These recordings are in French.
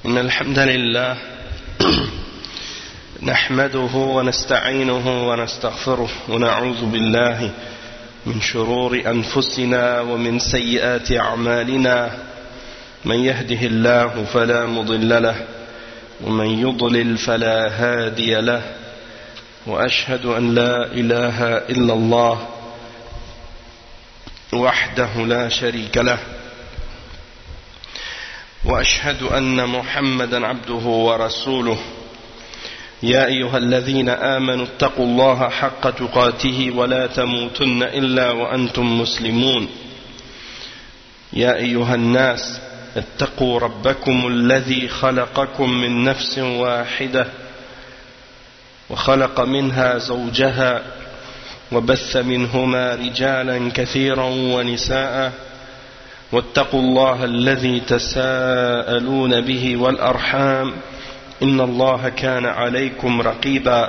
إن الحمد لله نحمده ونستعينه ونستغفره ونعوذ بالله من شرور أنفسنا ومن سيئات أعمالنا من يهده الله فلا مضل له ومن يضلل فلا هادي له وأشهد أن لا إله إلا الله وحده لا شريك له وأشهد أن محمدا عبده ورسوله يا أيها الذين آمنوا اتقوا الله حق تقاته ولا تموتن إلا وأنتم مسلمون يا أيها الناس اتقوا ربكم الذي خلقكم من نفس واحدة وخلق منها زوجها وبث منهما رجالا كثيرا ونساء واتقوا الله الذي تساءلون به والأرحام إن الله كان عليكم رقيبا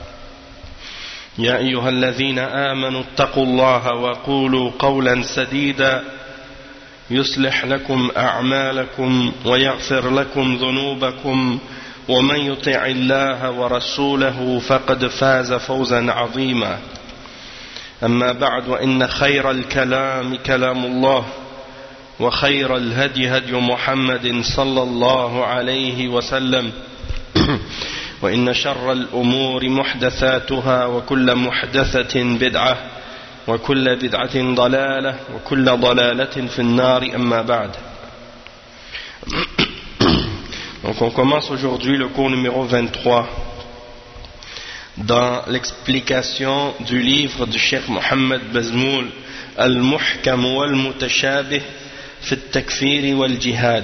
يا أيها الذين آمنوا اتقوا الله وقولوا قولا سديدا يصلح لكم أعمالكم ويغفر لكم ذنوبكم ومن يطع الله ورسوله فقد فاز فوزا عظيما أما بعد وإن خير الكلام كلام الله وخير الهدي هدي محمد صلى الله عليه وسلم وإن شر الأمور محدثاتها وكل محدثة بدعة وكل بدعة ضلالة وكل ضلالة في النار أما بعد. Donc on commence aujourd'hui le cours numéro 23 dans l'explication du livre du Cheikh Mohammed Bazmoul Al-Muhkam wal-Mutashabih fi al-Takfir wal-Jihad,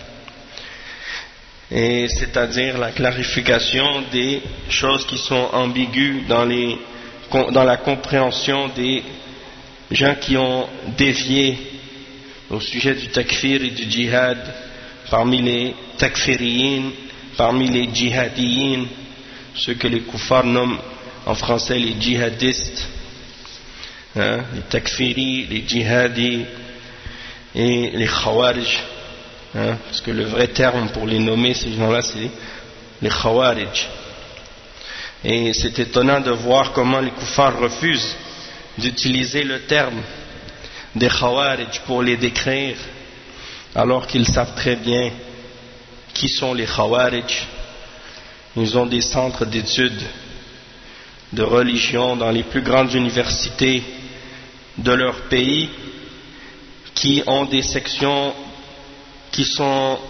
et c'est-à-dire la clarification des choses qui sont ambiguës dans la compréhension des gens qui ont dévié au sujet du takfir et du djihad, parmi les takfiriyin, parmi les djihadiyin, ceux que les koufars nomment en français les djihadistes, les takfiri, les djihadis et les khawarij, parce que le vrai terme pour les nommer ces gens-là c'est les khawarij. Et c'est étonnant de voir comment les koufars refusent d'utiliser le terme des khawarij pour les décrire, alors qu'ils savent très bien qui sont les khawarij. Ils ont des centres d'études de religion dans les plus grandes universités de leur pays, qui ont des sections qui sont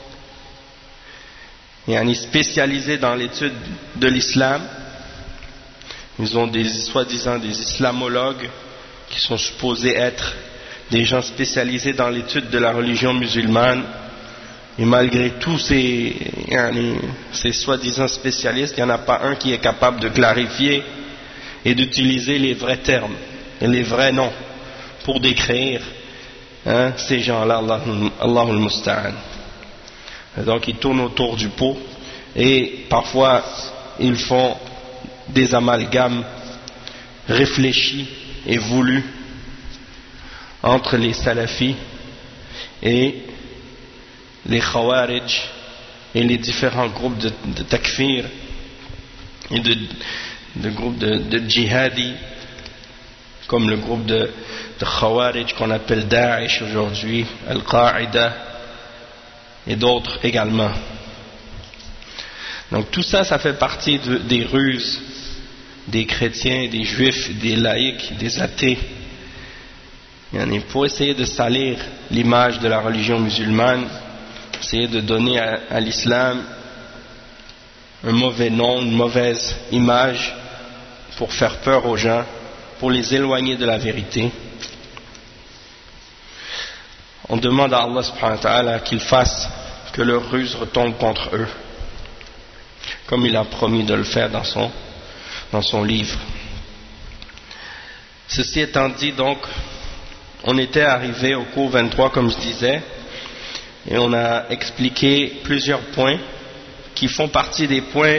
spécialisées dans l'étude de l'islam. Ils ont soi-disant des islamologues qui sont supposés être des gens spécialisés dans l'étude de la religion musulmane, et malgré tous ces soi-disant spécialistes, il n'y en a pas un qui est capable de clarifier et d'utiliser les vrais termes et les vrais noms pour décrire ces gens-là. Allahul Musta'an. Donc ils tournent autour du pot, et parfois ils font des amalgames réfléchis et voulus entre les salafis et les khawarij et les différents groupes de takfir et de groupes de djihadi, comme le groupe de khawarij qu'on appelle Daesh aujourd'hui, Al-Qaïda et d'autres également. Donc tout ça, ça fait partie des ruses des chrétiens, des juifs, des laïcs, des athées, pour essayer de salir l'image de la religion musulmane, essayer de donner à l'islam un mauvais nom, une mauvaise image, pour faire peur aux gens, pour les éloigner de la vérité. On demande à Allah subhanahu wa ta'ala qu'il fasse que leur ruse retombe contre eux, comme il a promis de le faire dans son livre. Ceci étant dit, donc, on était arrivé au cours 23, comme je disais, et on a expliqué plusieurs points qui font partie des points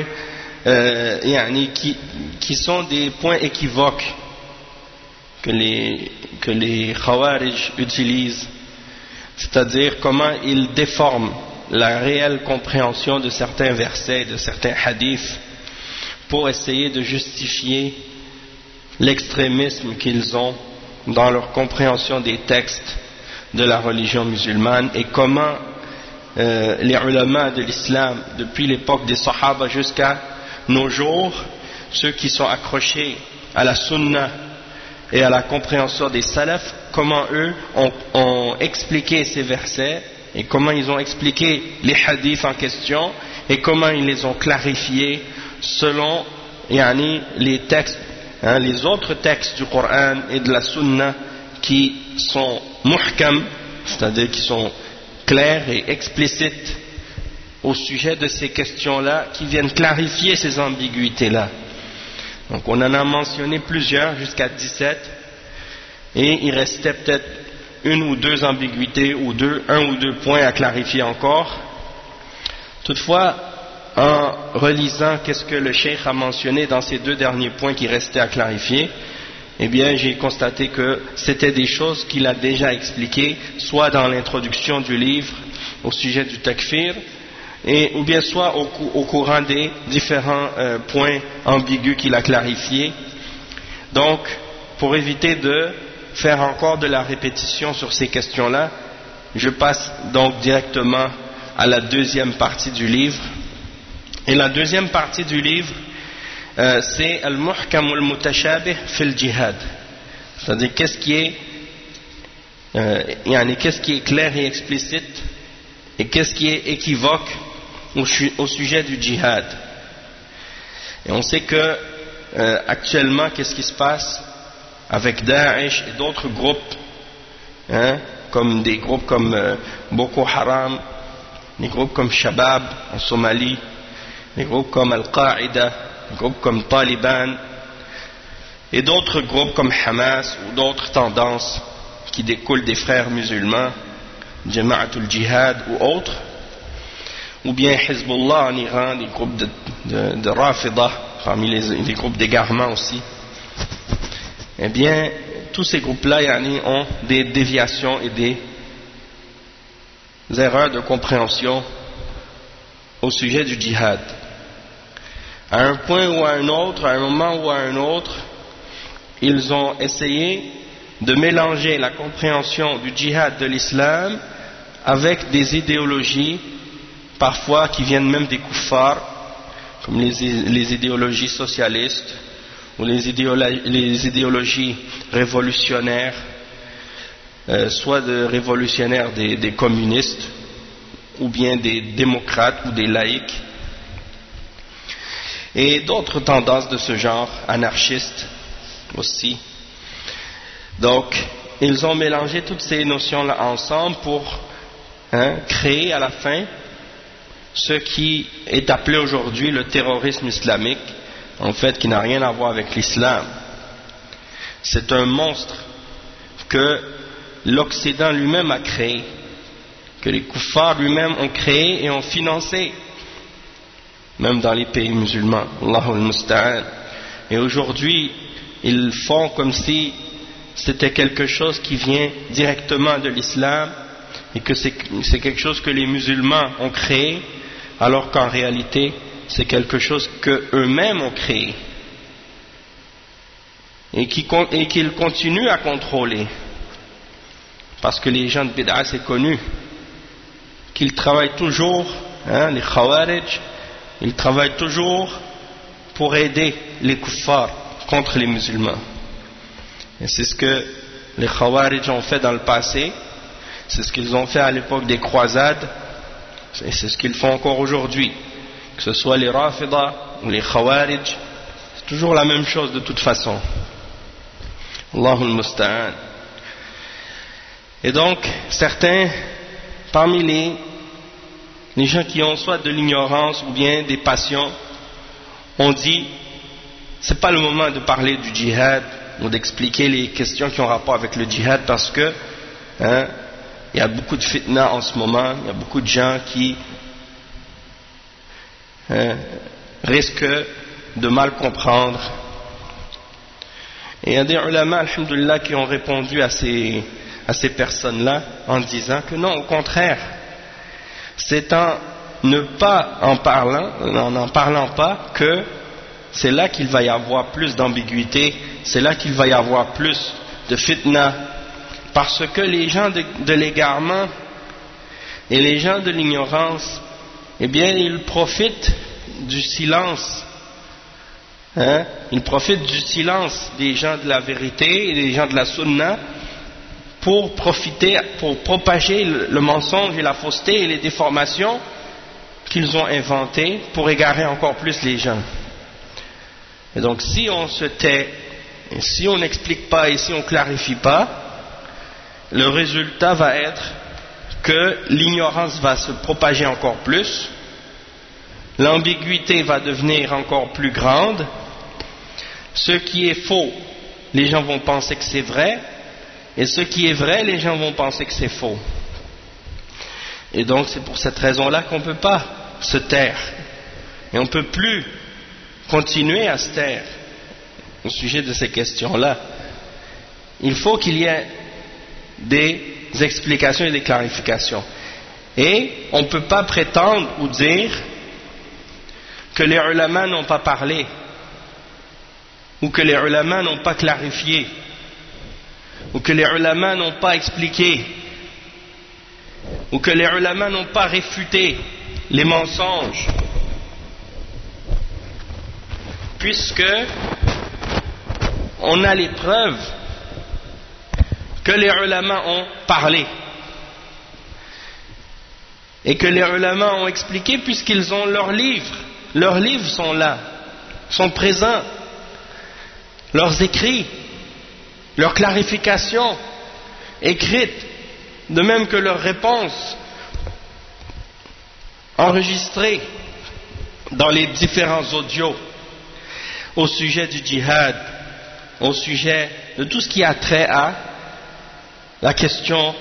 qui sont des points équivoques que les Khawarij utilisent, c'est-à-dire comment ils déforment la réelle compréhension de certains versets, de certains hadiths, pour essayer de justifier l'extrémisme qu'ils ont dans leur compréhension des textes de la religion musulmane et comment les ulama de l'islam, depuis l'époque des Sahaba jusqu'à nos jours, ceux qui sont accrochés à la sunna et à la compréhension des salafs, comment eux ont expliqué ces versets et comment ils ont expliqué les hadiths en question et comment ils les ont clarifiés selon les textes, les autres textes du Coran et de la sunna qui sont muhkam, c'est-à-dire qui sont clairs et explicites au sujet de ces questions-là, qui viennent clarifier ces ambiguïtés-là. Donc on en a mentionné plusieurs, jusqu'à 17, et il restait peut-être une ou deux ambiguïtés, ou un ou deux points à clarifier encore. Toutefois, en relisant qu'est-ce que le cheikh a mentionné dans ces deux derniers points qui restaient à clarifier, eh bien j'ai constaté que c'était des choses qu'il a déjà expliquées, soit dans l'introduction du livre au sujet du takfir, ou bien soit au courant des différents points ambigus qu'il a clarifiés. Donc, pour éviter de faire encore de la répétition sur ces questions-là, je passe donc directement à la deuxième partie du livre. Et la deuxième partie du livre, c'est Al-Muhkam al-Mutashabih fil Jihad. C'est-à-dire qu'est-ce qui est clair et explicite et qu'est-ce qui est équivoque au sujet du djihad. Et on sait que actuellement, qu'est-ce qui se passe avec Daesh et d'autres groupes, comme des groupes comme Boko Haram, des groupes comme Shabab en Somalie, des groupes comme Al-Qaïda, des groupes comme Taliban, et d'autres groupes comme Hamas ou d'autres tendances qui découlent des frères musulmans, Jama'atul Jihad ou autres, ou bien Hezbollah en Iran, des groupes de Rafida, parmi les groupes d'égarement aussi. Eh bien, tous ces groupes-là ont des déviations et des erreurs de compréhension au sujet du djihad. À un point ou à un autre, à un moment ou à un autre, ils ont essayé de mélanger la compréhension du djihad de l'islam avec des idéologies, parfois qui viennent même des kuffars, comme les idéologies socialistes ou les idéologies révolutionnaires, soit de révolutionnaires des communistes ou bien des démocrates ou des laïcs, et d'autres tendances de ce genre, anarchistes aussi. Donc, ils ont mélangé toutes ces notions-là ensemble pour créer à la fin ce qui est appelé aujourd'hui le terrorisme islamique, en fait qui n'a rien à voir avec l'islam. C'est un monstre que l'Occident lui-même a créé, que les kuffars lui-même ont créé et ont financé, même dans les pays musulmans. Allahul Musta'an. Et aujourd'hui, ils font comme si c'était quelque chose qui vient directement de l'islam et que c'est quelque chose que les musulmans ont créé, alors qu'en réalité, c'est quelque chose qu'eux-mêmes ont créé et qu'ils continuent à contrôler. Parce que les gens de Bid'a, c'est connu qu'ils travaillent toujours, les Khawarij, ils travaillent toujours pour aider les kuffars contre les musulmans. Et c'est ce que les Khawarij ont fait dans le passé, c'est ce qu'ils ont fait à l'époque des croisades, et c'est ce qu'ils font encore aujourd'hui. Que ce soit les Rafida ou les Khawarij, c'est toujours la même chose de toute façon. Allahul Musta'an. Et donc, certains, parmi les gens qui ont soit de l'ignorance ou bien des passions, ont dit, c'est pas le moment de parler du djihad ou d'expliquer les questions qui ont rapport avec le djihad parce que il y a beaucoup de fitna en ce moment, il y a beaucoup de gens qui risquent de mal comprendre. Et il y a des ulama, alhamdoulilah, qui ont répondu à ces personnes-là en disant que non, au contraire, c'est en n'en parlant pas que c'est là qu'il va y avoir plus d'ambiguïté, c'est là qu'il va y avoir plus de fitna, parce que les gens de l'égarement et les gens de l'ignorance, eh bien ils profitent du silence, ils profitent du silence des gens de la vérité et des gens de la sunna pour propager le mensonge et la fausseté et les déformations qu'ils ont inventées pour égarer encore plus les gens. Et donc si on se tait, et si on n'explique pas et si on ne clarifie pas, le résultat va être que l'ignorance va se propager encore plus, l'ambiguïté va devenir encore plus grande, ce qui est faux, les gens vont penser que c'est vrai, et ce qui est vrai, les gens vont penser que c'est faux. Et donc c'est pour cette raison-là qu'on ne peut pas se taire, et on ne peut plus continuer à se taire au sujet de ces questions-là. Il faut qu'il y ait des explications et des clarifications. Et on ne peut pas prétendre ou dire que les ulama n'ont pas parlé, ou que les ulama n'ont pas clarifié, ou que les ulama n'ont pas expliqué, ou que les ulama n'ont pas réfuté les mensonges, puisque on a les preuves que les ulama ont parlé et que les ulama ont expliqué, puisqu'ils ont leurs livres sont là, sont présents, leurs écrits, leurs clarifications écrites, de même que leurs réponses enregistrées dans les différents audios au sujet du djihad, au sujet de tout ce qui a trait à la question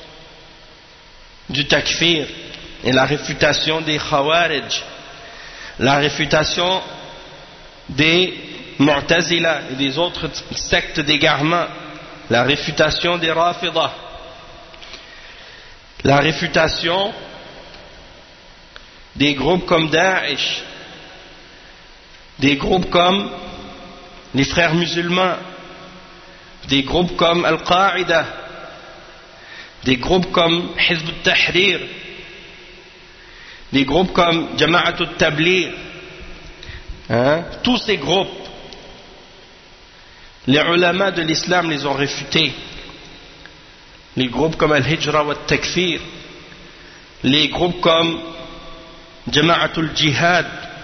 du takfir et la réfutation des khawarij, la réfutation des mu'tazila et des autres sectes d'égarement, la réfutation des rafidah, la réfutation des groupes comme Daesh, des groupes comme les frères musulmans, des groupes comme Al-Qaïda, des groupes comme Hizb al-Tahrir, des groupes comme Jama'at al-Tabligh, tous ces groupes, les ulama de l'islam les ont réfutés. Les groupes comme Al-Hijra wa al-Takfir, les groupes comme Jama'at al-Jihad,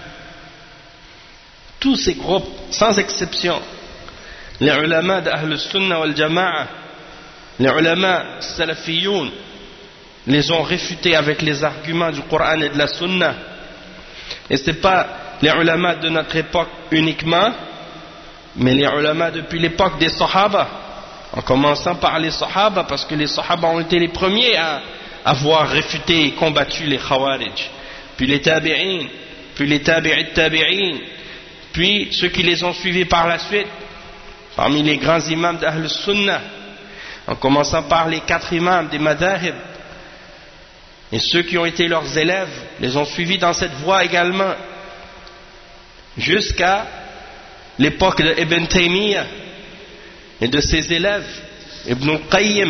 tous ces groupes, sans exception, les ulama d'Ahl al-Sunnah wal-Jama'a, les ulama salafiyoun, les ont réfutés avec les arguments du Coran et de la Sunna. Et ce n'est pas les ulama de notre époque uniquement, mais les ulama depuis l'époque des Sahaba, en commençant par les Sahaba, parce que les Sahaba ont été les premiers à avoir réfuté et combattu les Khawarij, puis les Tabi'in, puis les Tabi'it Tabi'in, puis ceux qui les ont suivis par la suite, parmi les grands imams d'Ahl Sunnah, en commençant par les 4 imams des Madahib, et ceux qui ont été leurs élèves les ont suivis dans cette voie également, jusqu'à l'époque de Ibn Taymiyyah et de ses élèves, Ibn al-Qayyim,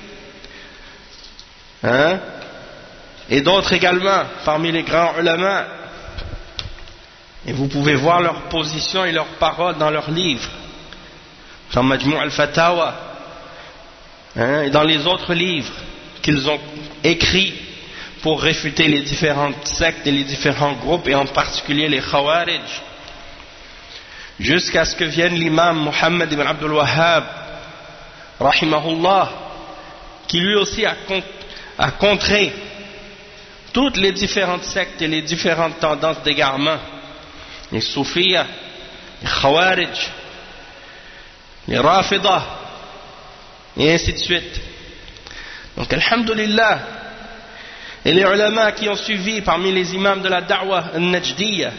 et d'autres également parmi les grands ulama. Et vous pouvez voir leur position et leurs paroles dans leurs livres, dans Majmu' al-Fatawa, et dans les autres livres qu'ils ont écrits pour réfuter les différentes sectes et les différents groupes, et en particulier les Khawarij, jusqu'à ce que vienne l'imam Muhammad ibn Abdul Wahhab, rahimahullah, qui lui aussi a contré toutes les différentes sectes et les différentes tendances d'égarement, les Soufiyas, les Khawarij, les Rafidah, et ainsi de suite. Donc, alhamdulillah, et les ulama qui ont suivi parmi les imams de la da'wah al-Najdiyya,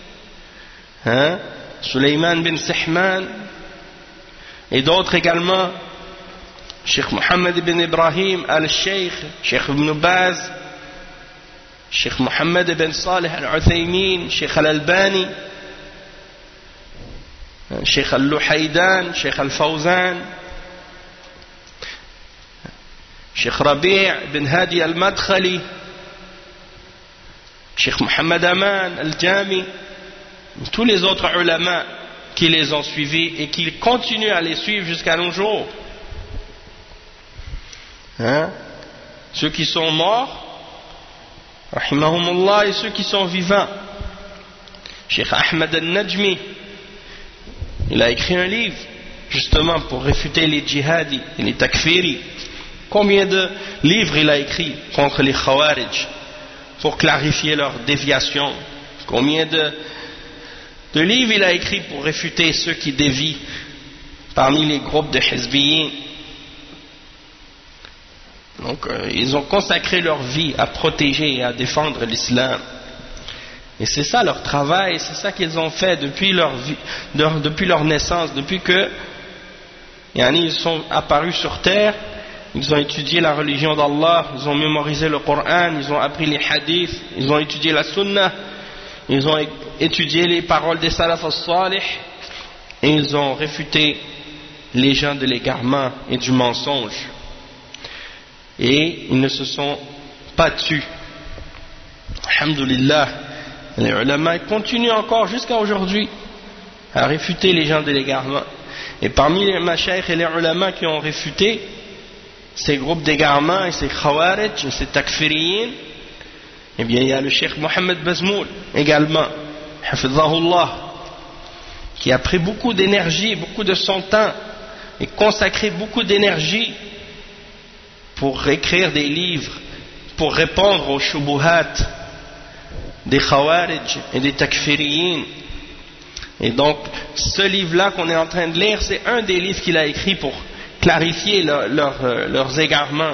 Sulayman bin Sihman, et d'autres également, Cheikh Mohammed ibn Ibrahim al-Sheikh, Cheikh Ibn Baz, Cheikh Mohammed ibn Salih al-Uthaymin, Cheikh al-Albani, Cheikh al-Luhaydan, Cheikh al-Fawzan, Cheikh Rabi' ibn Hadi al-Madkhali, Cheikh Mohammed Aman al-Jami, tous les autres ulama qui les ont suivis et qui continuent à les suivre jusqu'à nos jours. Ceux qui sont morts, rahimahumullah, et ceux qui sont vivants. Cheikh Ahmed al-Najmi, il a écrit un livre justement pour réfuter les djihadis et les takfiri. Combien de livres il a écrit contre les khawarij pour clarifier leur déviation? Combien de livres il a écrit pour réfuter ceux qui dévient parmi les groupes de hizbiyin? Donc ils ont consacré leur vie à protéger et à défendre l'islam. Et c'est ça leur travail, c'est ça qu'ils ont fait depuis leur vie, depuis leur naissance, depuis que ils sont apparus sur terre. Ils ont étudié la religion d'Allah, ils ont mémorisé le Coran, ils ont appris les hadiths, ils ont étudié la sunna, ils ont étudié les paroles des salaf as-salih, et ils ont réfuté les gens de l'égarement et du mensonge. Et ils ne se sont pas tus. Alhamdulillah, les ulama continuent encore jusqu'à aujourd'hui à réfuter les gens de l'égarement. Et parmi les mashaykh et les ulama qui ont réfuté ces groupes d'égarement et ces khawarij et ces takfiriyin, eh bien il y a le cheikh Mohammed Bazmoul également, hafidhahullah, qui a pris beaucoup d'énergie, beaucoup de son temps et consacré beaucoup d'énergie pour écrire des livres, pour répondre aux shubuhat des khawarij et des takfiriyin. Et donc ce livre-là qu'on est en train de lire, c'est un des livres qu'il a écrit pour clarifier leurs égarements.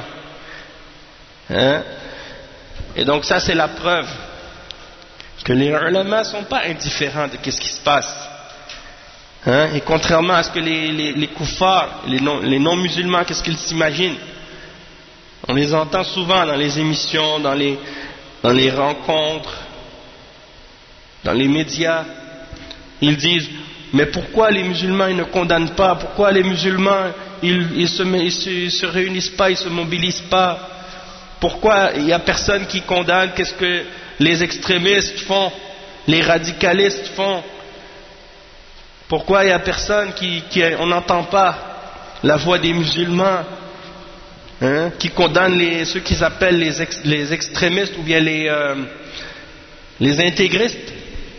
Et donc ça c'est la preuve que les ulama ne sont pas indifférents de ce qui se passe. Et contrairement à ce que les kuffars, les non-musulmans, qu'est-ce qu'ils s'imaginent? On les entend souvent dans les émissions, dans les rencontres, dans les médias. Ils disent, mais pourquoi les musulmans ils ne condamnent pas? Pourquoi les musulmans ils se réunissent pas, ils se mobilisent pas? Pourquoi il n'y a personne qui condamne? Qu'est-ce que les extrémistes font? Les radicalistes font? Pourquoi il n'y a personne on n'entend pas la voix des musulmans qui condamnent ceux qu'ils appellent les extrémistes ou bien les intégristes?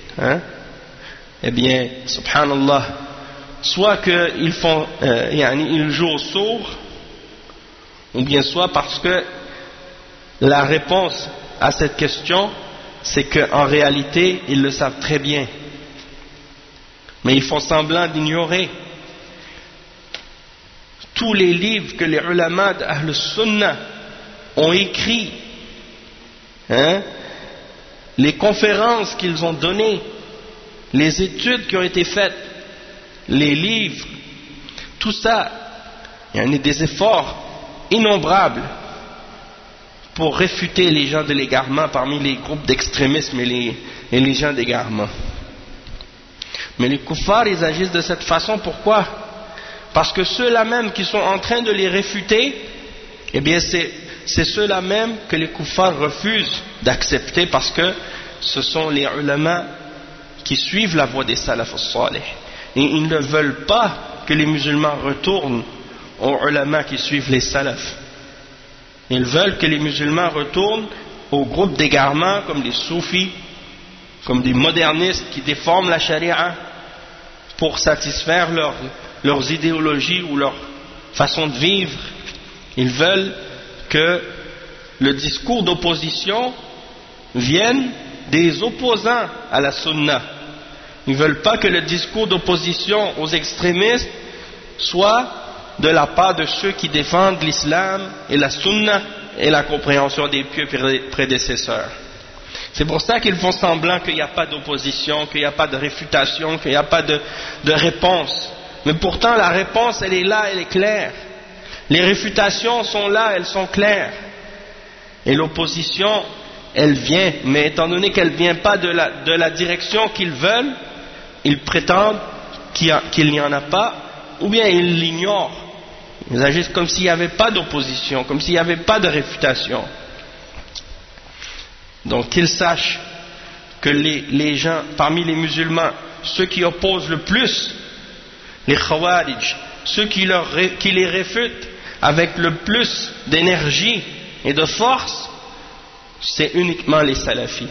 Eh bien, subhanallah, soit qu'ils ils jouent au sourd, ou bien soit parce que la réponse à cette question, c'est qu'en réalité, ils le savent très bien. Mais ils font semblant d'ignorer tous les livres que les ulama d'Ahl Sunnah ont écrits, les conférences qu'ils ont données, les études qui ont été faites, les livres, tout ça, il y en a des efforts innombrables pour réfuter les gens de l'égarement parmi les groupes d'extrémisme et les gens d'égarement. Mais les kuffars, ils agissent de cette façon. Pourquoi? Parce que ceux-là même qui sont en train de les réfuter, eh bien c'est ceux-là même que les kuffars refusent d'accepter, parce que ce sont les ulama qui suivent la voie des salaf as-salih. Et ils ne veulent pas que les musulmans retournent aux ulama qui suivent les salafs. Ils veulent que les musulmans retournent aux groupes d'égarement comme les soufis, comme des modernistes qui déforment la charia pour satisfaire leurs idéologies ou leur façon de vivre. Ils veulent que le discours d'opposition vienne des opposants à la sunna. Ils ne veulent pas que le discours d'opposition aux extrémistes soit de la part de ceux qui défendent l'islam et la sunna et la compréhension des pieux prédécesseurs. C'est pour ça qu'ils font semblant qu'il n'y a pas d'opposition, qu'il n'y a pas de réfutation, qu'il n'y a pas de réponse. Mais pourtant la réponse elle est là, elle est claire. Les réfutations sont là, elles sont claires. Et l'opposition elle vient, mais étant donné qu'elle ne vient pas de la direction qu'ils veulent, ils prétendent qu'il n'y en a pas, ou bien ils l'ignorent. Ils agissent comme s'il n'y avait pas d'opposition, comme s'il n'y avait pas de réfutation. Donc qu'ils sachent que les gens, parmi les musulmans, ceux qui opposent le plus les Khawarij, ceux qui les réfutent avec le plus d'énergie et de force, c'est uniquement les salafis.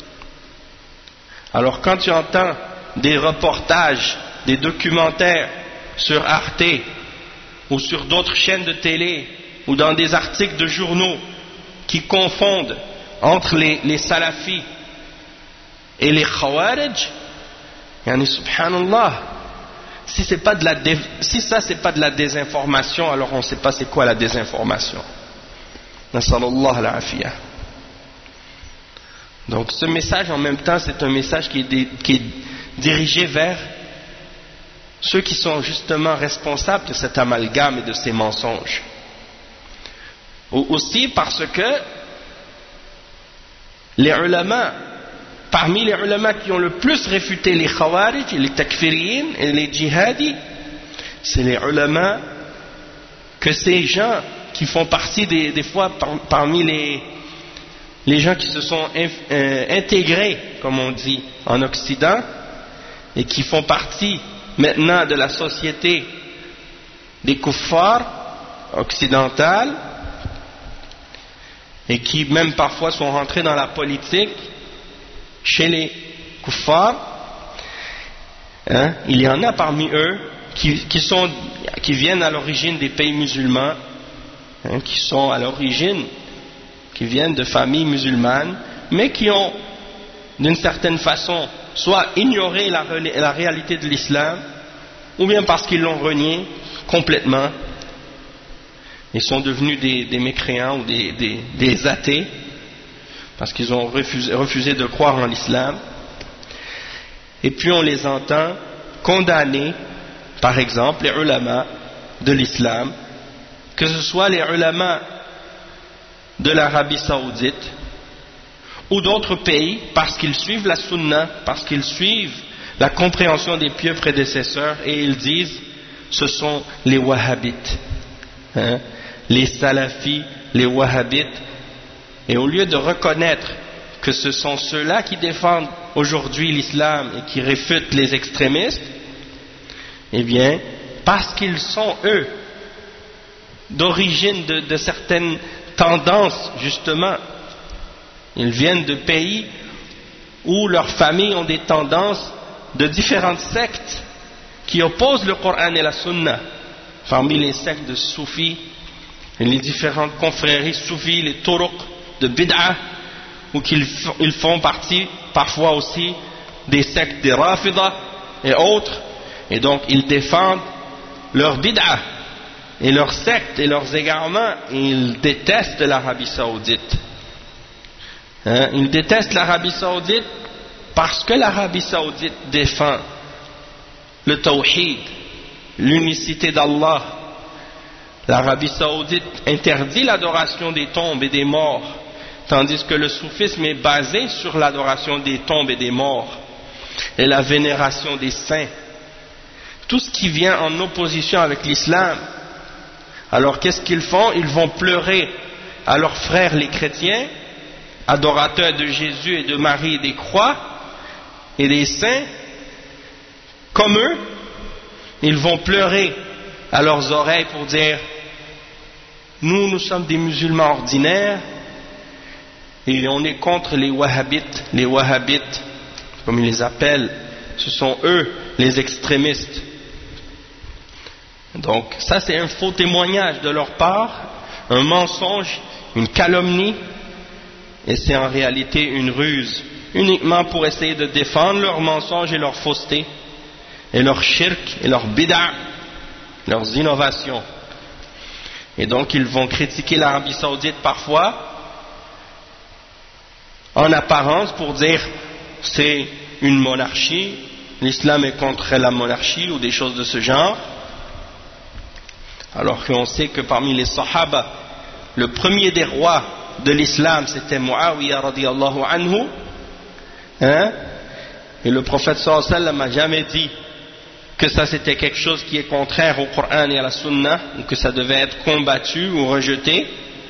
Alors quand tu entends des reportages, des documentaires sur Arte ou sur d'autres chaînes de télé ou dans des articles de journaux qui confondent entre les salafis et les Khawarij, yani subhanallah, si ça c'est pas de la désinformation, alors on ne sait pas c'est quoi la désinformation. Nasallallahu al-afiyah. Donc ce message en même temps c'est un message qui est dirigé vers ceux qui sont justement responsables de cet amalgame et de ces mensonges. Aussi parce que les ulama, parmi les ulama qui ont le plus réfuté les khawarij, les takfiriyin et les djihadis, c'est les ulama que ces gens qui font partie des fois parmi les gens qui se sont intégrés, comme on dit, en Occident, et qui font partie maintenant de la société des kuffars occidentales, et qui même parfois sont rentrés dans la politique chez les kuffars, il y en a parmi eux qui viennent à l'origine des pays musulmans, qui sont à l'origine, qui viennent de familles musulmanes, mais qui ont d'une certaine façon soit ignoré la réalité de l'islam, ou bien parce qu'ils l'ont renié complètement. Ils sont devenus des mécréants ou des athées, parce qu'ils ont refusé de croire en l'islam. Et puis on les entend condamner, par exemple, les ulama de l'islam, que ce soit les ulama de l'Arabie Saoudite ou d'autres pays, parce qu'ils suivent la sunna, parce qu'ils suivent la compréhension des pieux prédécesseurs, et ils disent ce sont les wahhabites, les salafis, les wahhabites, et au lieu de reconnaître que ce sont ceux-là qui défendent aujourd'hui l'islam et qui réfutent les extrémistes, eh bien, parce qu'ils sont eux d'origine de certaines tendances, justement, ils viennent de pays où leurs familles ont des tendances de différentes sectes qui opposent le Coran et la Sunna, parmi les sectes de soufis et les différentes confréries soufis, les turuq de bid'ah, ou qu'ils font partie parfois aussi des sectes des Rafidah et autres, et donc ils défendent leur bid'ah et leurs sectes et leurs égarements, et ils détestent l'Arabie Saoudite. Ils détestent l'Arabie Saoudite parce que l'Arabie Saoudite défend le tawhid, l'unicité d'Allah. L'Arabie Saoudite interdit l'adoration des tombes et des morts, tandis que le soufisme est basé sur l'adoration des tombes et des morts et la vénération des saints. Tout ce qui vient en opposition avec l'islam. Alors qu'est-ce qu'ils font? Ils vont pleurer à leurs frères les chrétiens, adorateurs de Jésus et de Marie et des croix et des saints, comme eux. Ils vont pleurer à leurs oreilles pour dire nous sommes des musulmans ordinaires et on est contre les wahhabites, comme ils les appellent, ce sont eux les extrémistes. Donc ça c'est un faux témoignage de leur part, un mensonge, une calomnie, et c'est en réalité une ruse, uniquement pour essayer de défendre leurs mensonges et leur fausseté, et leur shirk et leur bid'a, leurs innovations. Et donc ils vont critiquer l'Arabie Saoudite parfois, en apparence, pour dire c'est une monarchie, l'islam est contre la monarchie ou des choses de ce genre, alors qu'on sait que parmi les Sahaba, le premier des rois de l'islam, c'était Muawiyah radiyallahu anhu, hein? Et le prophète sallallahu alayhi wa sallam n'a jamais dit que ça c'était quelque chose qui est contraire au Coran et à la Sunna, ou que ça devait être combattu ou rejeté.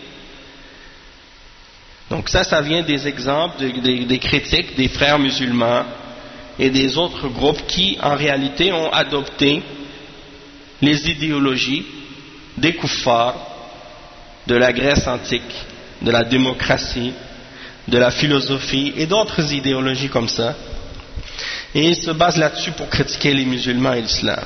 Donc ça vient des exemples, des critiques des frères musulmans et des autres groupes qui en réalité ont adopté les idéologies des kuffars de la Grèce antique, de la démocratie, de la philosophie et d'autres idéologies comme ça, et ils se basent là-dessus pour critiquer les musulmans et l'islam.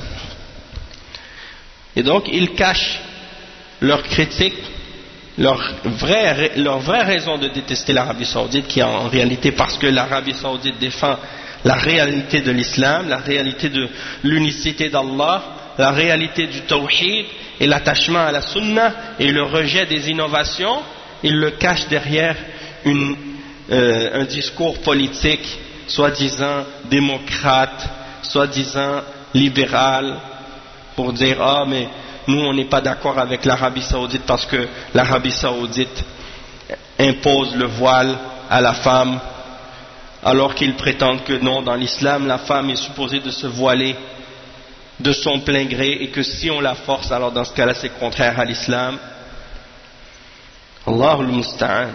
Et donc ils cachent leur critique, leur vraie raison de détester l'Arabie Saoudite, qui est en réalité parce que l'Arabie Saoudite défend la réalité de l'islam, la réalité de l'unicité d'Allah, la réalité du tawhid et l'attachement à la sunna et le rejet des innovations. Ils le cachent derrière un discours politique soi-disant démocrate, soi-disant libéral, pour dire ah mais nous on n'est pas d'accord avec l'Arabie Saoudite parce que l'Arabie Saoudite impose le voile à la femme, alors qu'ils prétendent que non, dans l'islam la femme est supposée de se voiler de son plein gré, et que si on la force, alors dans ce cas-là c'est contraire à l'islam. Allahul Musta'an.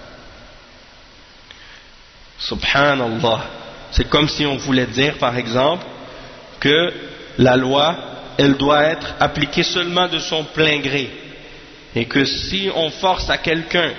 Subhanallah. C'est comme si on voulait dire par exemple que la loi elle doit être appliquée seulement de son plein gré, et que si on force quelqu'un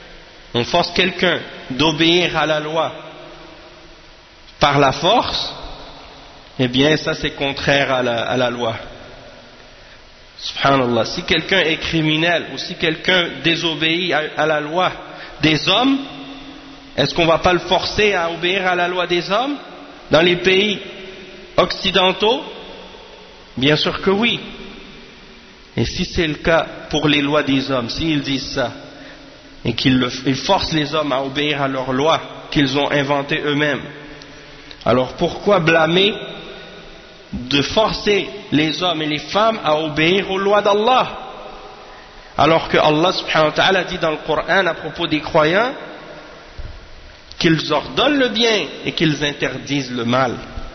d'obéir à la loi par la force, eh bien ça c'est contraire à la loi. Subhanallah. Si quelqu'un est criminel ou si quelqu'un désobéit à la loi des hommes, est-ce qu'on ne va pas le forcer à obéir à la loi des hommes dans les pays occidentaux? Bien sûr que oui. Et si c'est le cas pour les lois des hommes, s'ils disent ça et qu'ils forcent les hommes à obéir à leurs lois qu'ils ont inventées eux-mêmes, alors pourquoi blâmer de forcer les hommes et les femmes à obéir aux lois d'Allah, alors que Allah subhanahu wa ta'ala dit dans le Coran à propos des croyants qu'ils ordonnent le bien et qu'ils interdisent le mal.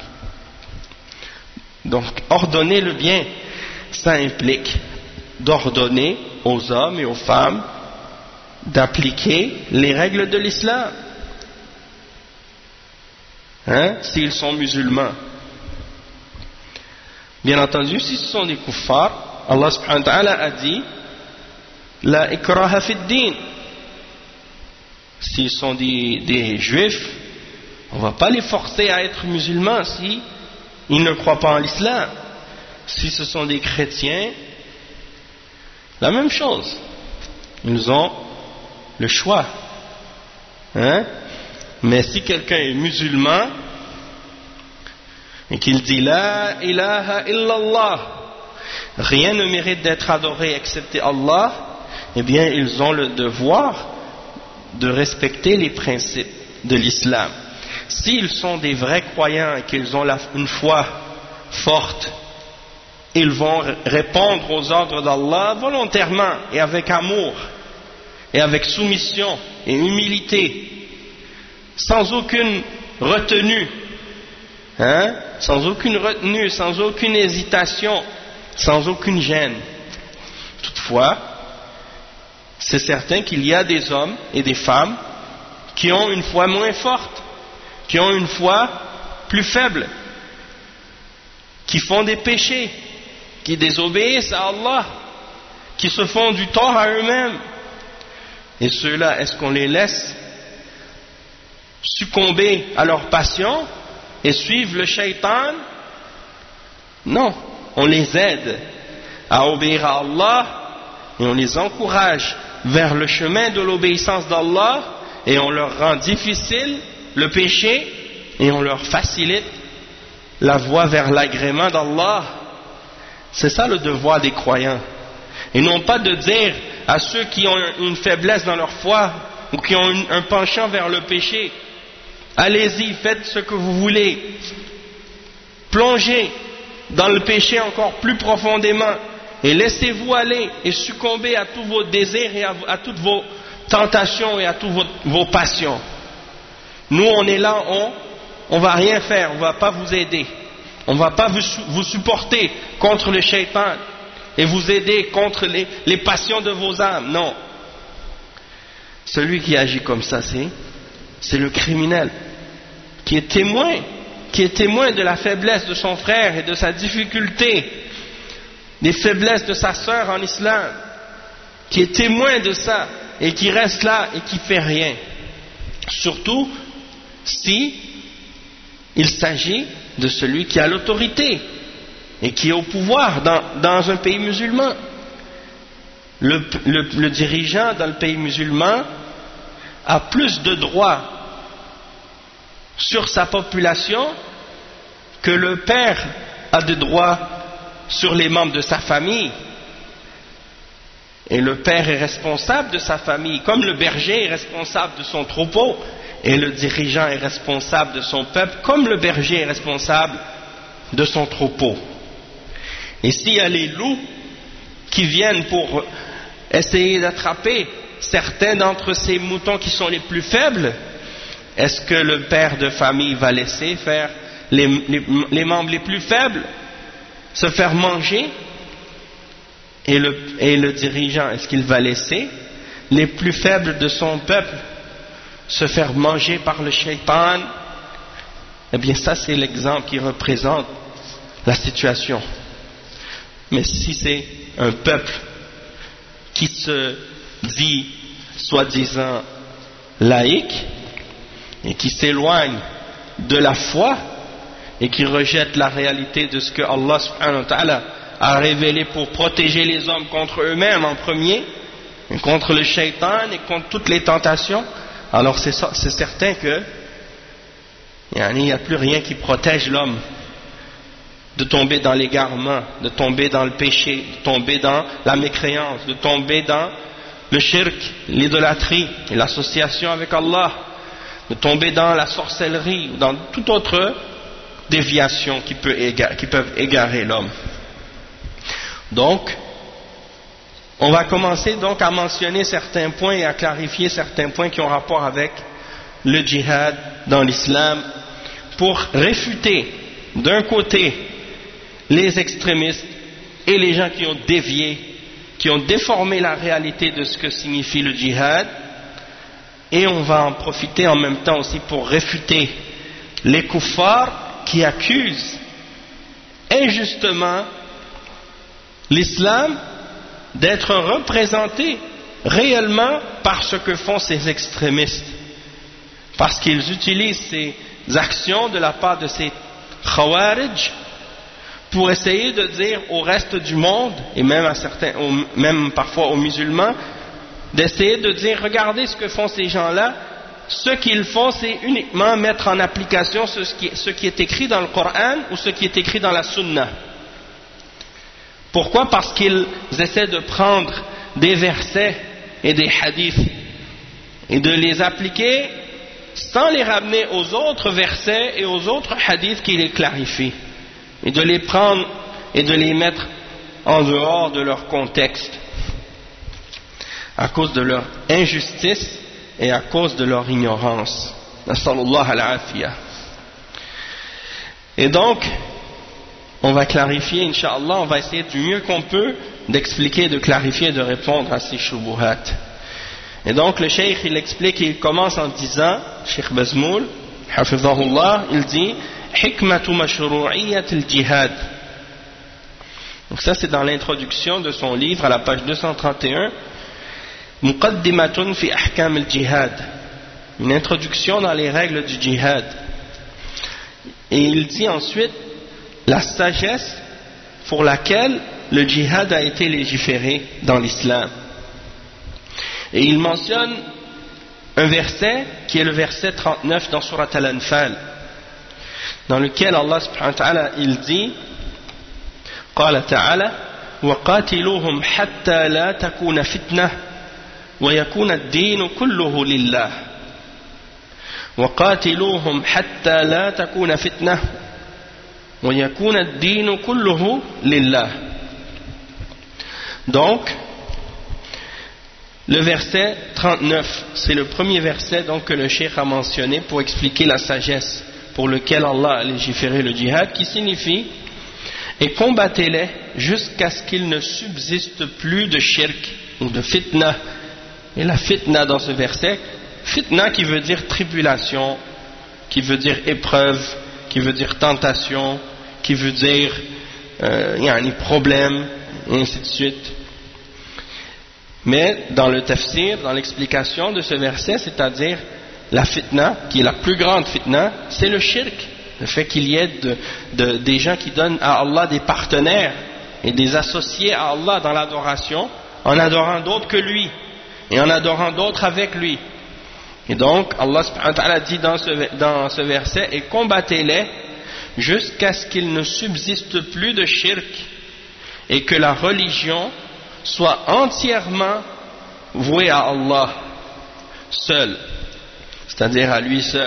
Donc ordonner le bien, ça implique d'ordonner aux hommes et aux femmes d'appliquer les règles de l'islam, s'ils sont musulmans. Bien entendu, si ce sont des kuffars, Allah subhanahu wa ta'ala a dit la ikraha fi d-din. S'ils sont des juifs, on ne va pas les forcer à être musulmans si ils ne croient pas en l'islam. Si ce sont des chrétiens, la même chose. Ils ont le choix. Mais si quelqu'un est musulman et qu'il dit la ilaha illallah, rien ne mérite d'être adoré excepté Allah, eh bien ils ont le devoir de respecter les principes de l'islam. S'ils sont des vrais croyants et qu'ils ont une foi forte, ils vont répondre aux ordres d'Allah volontairement et avec amour et avec soumission et humilité, sans aucune retenue, sans aucune retenue, sans aucune hésitation, sans aucune gêne. Toutefois, c'est certain qu'il y a des hommes et des femmes qui ont une foi moins forte, qui ont une foi plus faible, qui font des péchés, qui désobéissent à Allah, qui se font du tort à eux-mêmes. Et ceux-là, est-ce qu'on les laisse succomber à leur passion et suivre le shaitan? Non, on les aide à obéir à Allah et on les encourage vers le chemin de l'obéissance d'Allah, et on leur rend difficile le péché et on leur facilite la voie vers l'agrément d'Allah. C'est ça le devoir des croyants, et non pas de dire à ceux qui ont une faiblesse dans leur foi ou qui ont un penchant vers le péché: allez-y, faites ce que vous voulez, plongez dans le péché encore plus profondément et laissez-vous aller et succomber à tous vos désirs et à toutes vos tentations et à toutes vos passions. Nous, on est là, on va rien faire, on va pas vous aider. On va pas vous supporter contre le shaitan et vous aider contre les passions de vos âmes. Non. Celui qui agit comme ça, c'est le criminel qui est témoin de la faiblesse de son frère et de sa difficulté, des faiblesses de sa sœur en islam, qui est témoin de ça et qui reste là et qui fait rien. Surtout si il s'agit de celui qui a l'autorité et qui est au pouvoir dans un pays musulman. Le dirigeant dans le pays musulman a plus de droits sur sa population que le père a de droits sur les membres de sa famille. Et le père est responsable de sa famille, comme le berger est responsable de son troupeau, et le dirigeant est responsable de son peuple, comme le berger est responsable de son troupeau. Et s'il y a les loups qui viennent pour essayer d'attraper certains d'entre ces moutons qui sont les plus faibles, est-ce que le père de famille va laisser faire les membres les plus faibles se faire manger? Et le dirigeant, est-ce qu'il va laisser les plus faibles de son peuple se faire manger par le shaitan? Eh bien ça c'est l'exemple qui représente la situation. Mais si c'est un peuple qui se dit soi-disant laïque et qui s'éloigne de la foi et qui rejette la réalité de ce que Allah subhanahu wa ta'ala a révélé pour protéger les hommes contre eux-mêmes en premier, et contre le shaitan et contre toutes les tentations, alors c'est certain que il n'y a plus rien qui protège l'homme de tomber dans l'égarement, de tomber dans le péché, de tomber dans la mécréance, de tomber dans le shirk, l'idolâtrie et l'association avec Allah, de tomber dans la sorcellerie ou dans toute autre déviation qui peuvent égarer l'homme. Donc, on va commencer donc à mentionner certains points et à clarifier certains points qui ont rapport avec le djihad dans l'islam pour réfuter d'un côté les extrémistes et les gens qui ont dévié, qui ont déformé la réalité de ce que signifie le djihad, et on va en profiter en même temps aussi pour réfuter les kuffars qui accusent injustement l'islam d'être représenté réellement par ce que font ces extrémistes, parce qu'ils utilisent ces actions de la part de ces khawarij pour essayer de dire au reste du monde, et même à certains, même parfois aux musulmans, d'essayer de dire regardez ce que font ces gens-là, ce qu'ils font c'est uniquement mettre en application ce qui est écrit dans le Coran ou ce qui est écrit dans la Sunna. Pourquoi? Parce qu'ils essaient de prendre des versets et des hadiths et de les appliquer sans les ramener aux autres versets et aux autres hadiths qui les clarifient, et de les prendre et de les mettre en dehors de leur contexte à cause de leur injustice et à cause de leur ignorance. Nasallallahu al-afiyah. Et donc on va clarifier, Inch'Allah, on va essayer du mieux qu'on peut d'expliquer, de clarifier, de répondre à ces shubuhat. Et donc le cheikh il explique, il commence en disant, Cheikh Bazmoul, hafizahullah, il dit hikmatu mashru'iyyat al-jihad. Donc ça c'est dans l'introduction de son livre à la page 231, Muqaddimatun fi ahkam al-jihad, une introduction dans les règles du jihad. Et il dit ensuite la sagesse pour laquelle le djihad a été légiféré dans l'islam. Et il mentionne un verset qui est le verset 39 dans Surat Al-Anfal, dans lequel Allah subhanahu wa ta'ala il dit قال تعالى وقاتلوهم حتى لا تكون فتنة ويكون الدين كله لله وقاتلوهم حتى لا تكون فتنة ويكون الدين كله لله. Donc Le verset 39, c'est le premier verset donc que le cheikh a mentionné pour expliquer la sagesse pour lequel Allah a légiféré le djihad, qui signifie « Et combattez-les jusqu'à ce qu'il ne subsiste plus de shirk ou de fitna ». Et la fitna dans ce verset, fitna qui veut dire tribulation, qui veut dire épreuve, qui veut dire tentation, qui veut dire problème, et ainsi de suite. Mais dans le tafsir, dans l'explication de ce verset, c'est-à-dire la fitna, qui est la plus grande fitna, c'est le shirk. Le fait qu'il y ait des gens qui donnent à Allah des partenaires et des associés à Allah dans l'adoration, en adorant d'autres que lui, et en adorant d'autres avec lui. Et donc, Allah subhanahu wa ta'ala dit dans ce verset, et combattez-les jusqu'à ce qu'il ne subsiste plus de shirk, et que la religion soit entièrement vouée à Allah seul, c'est-à-dire à lui seul.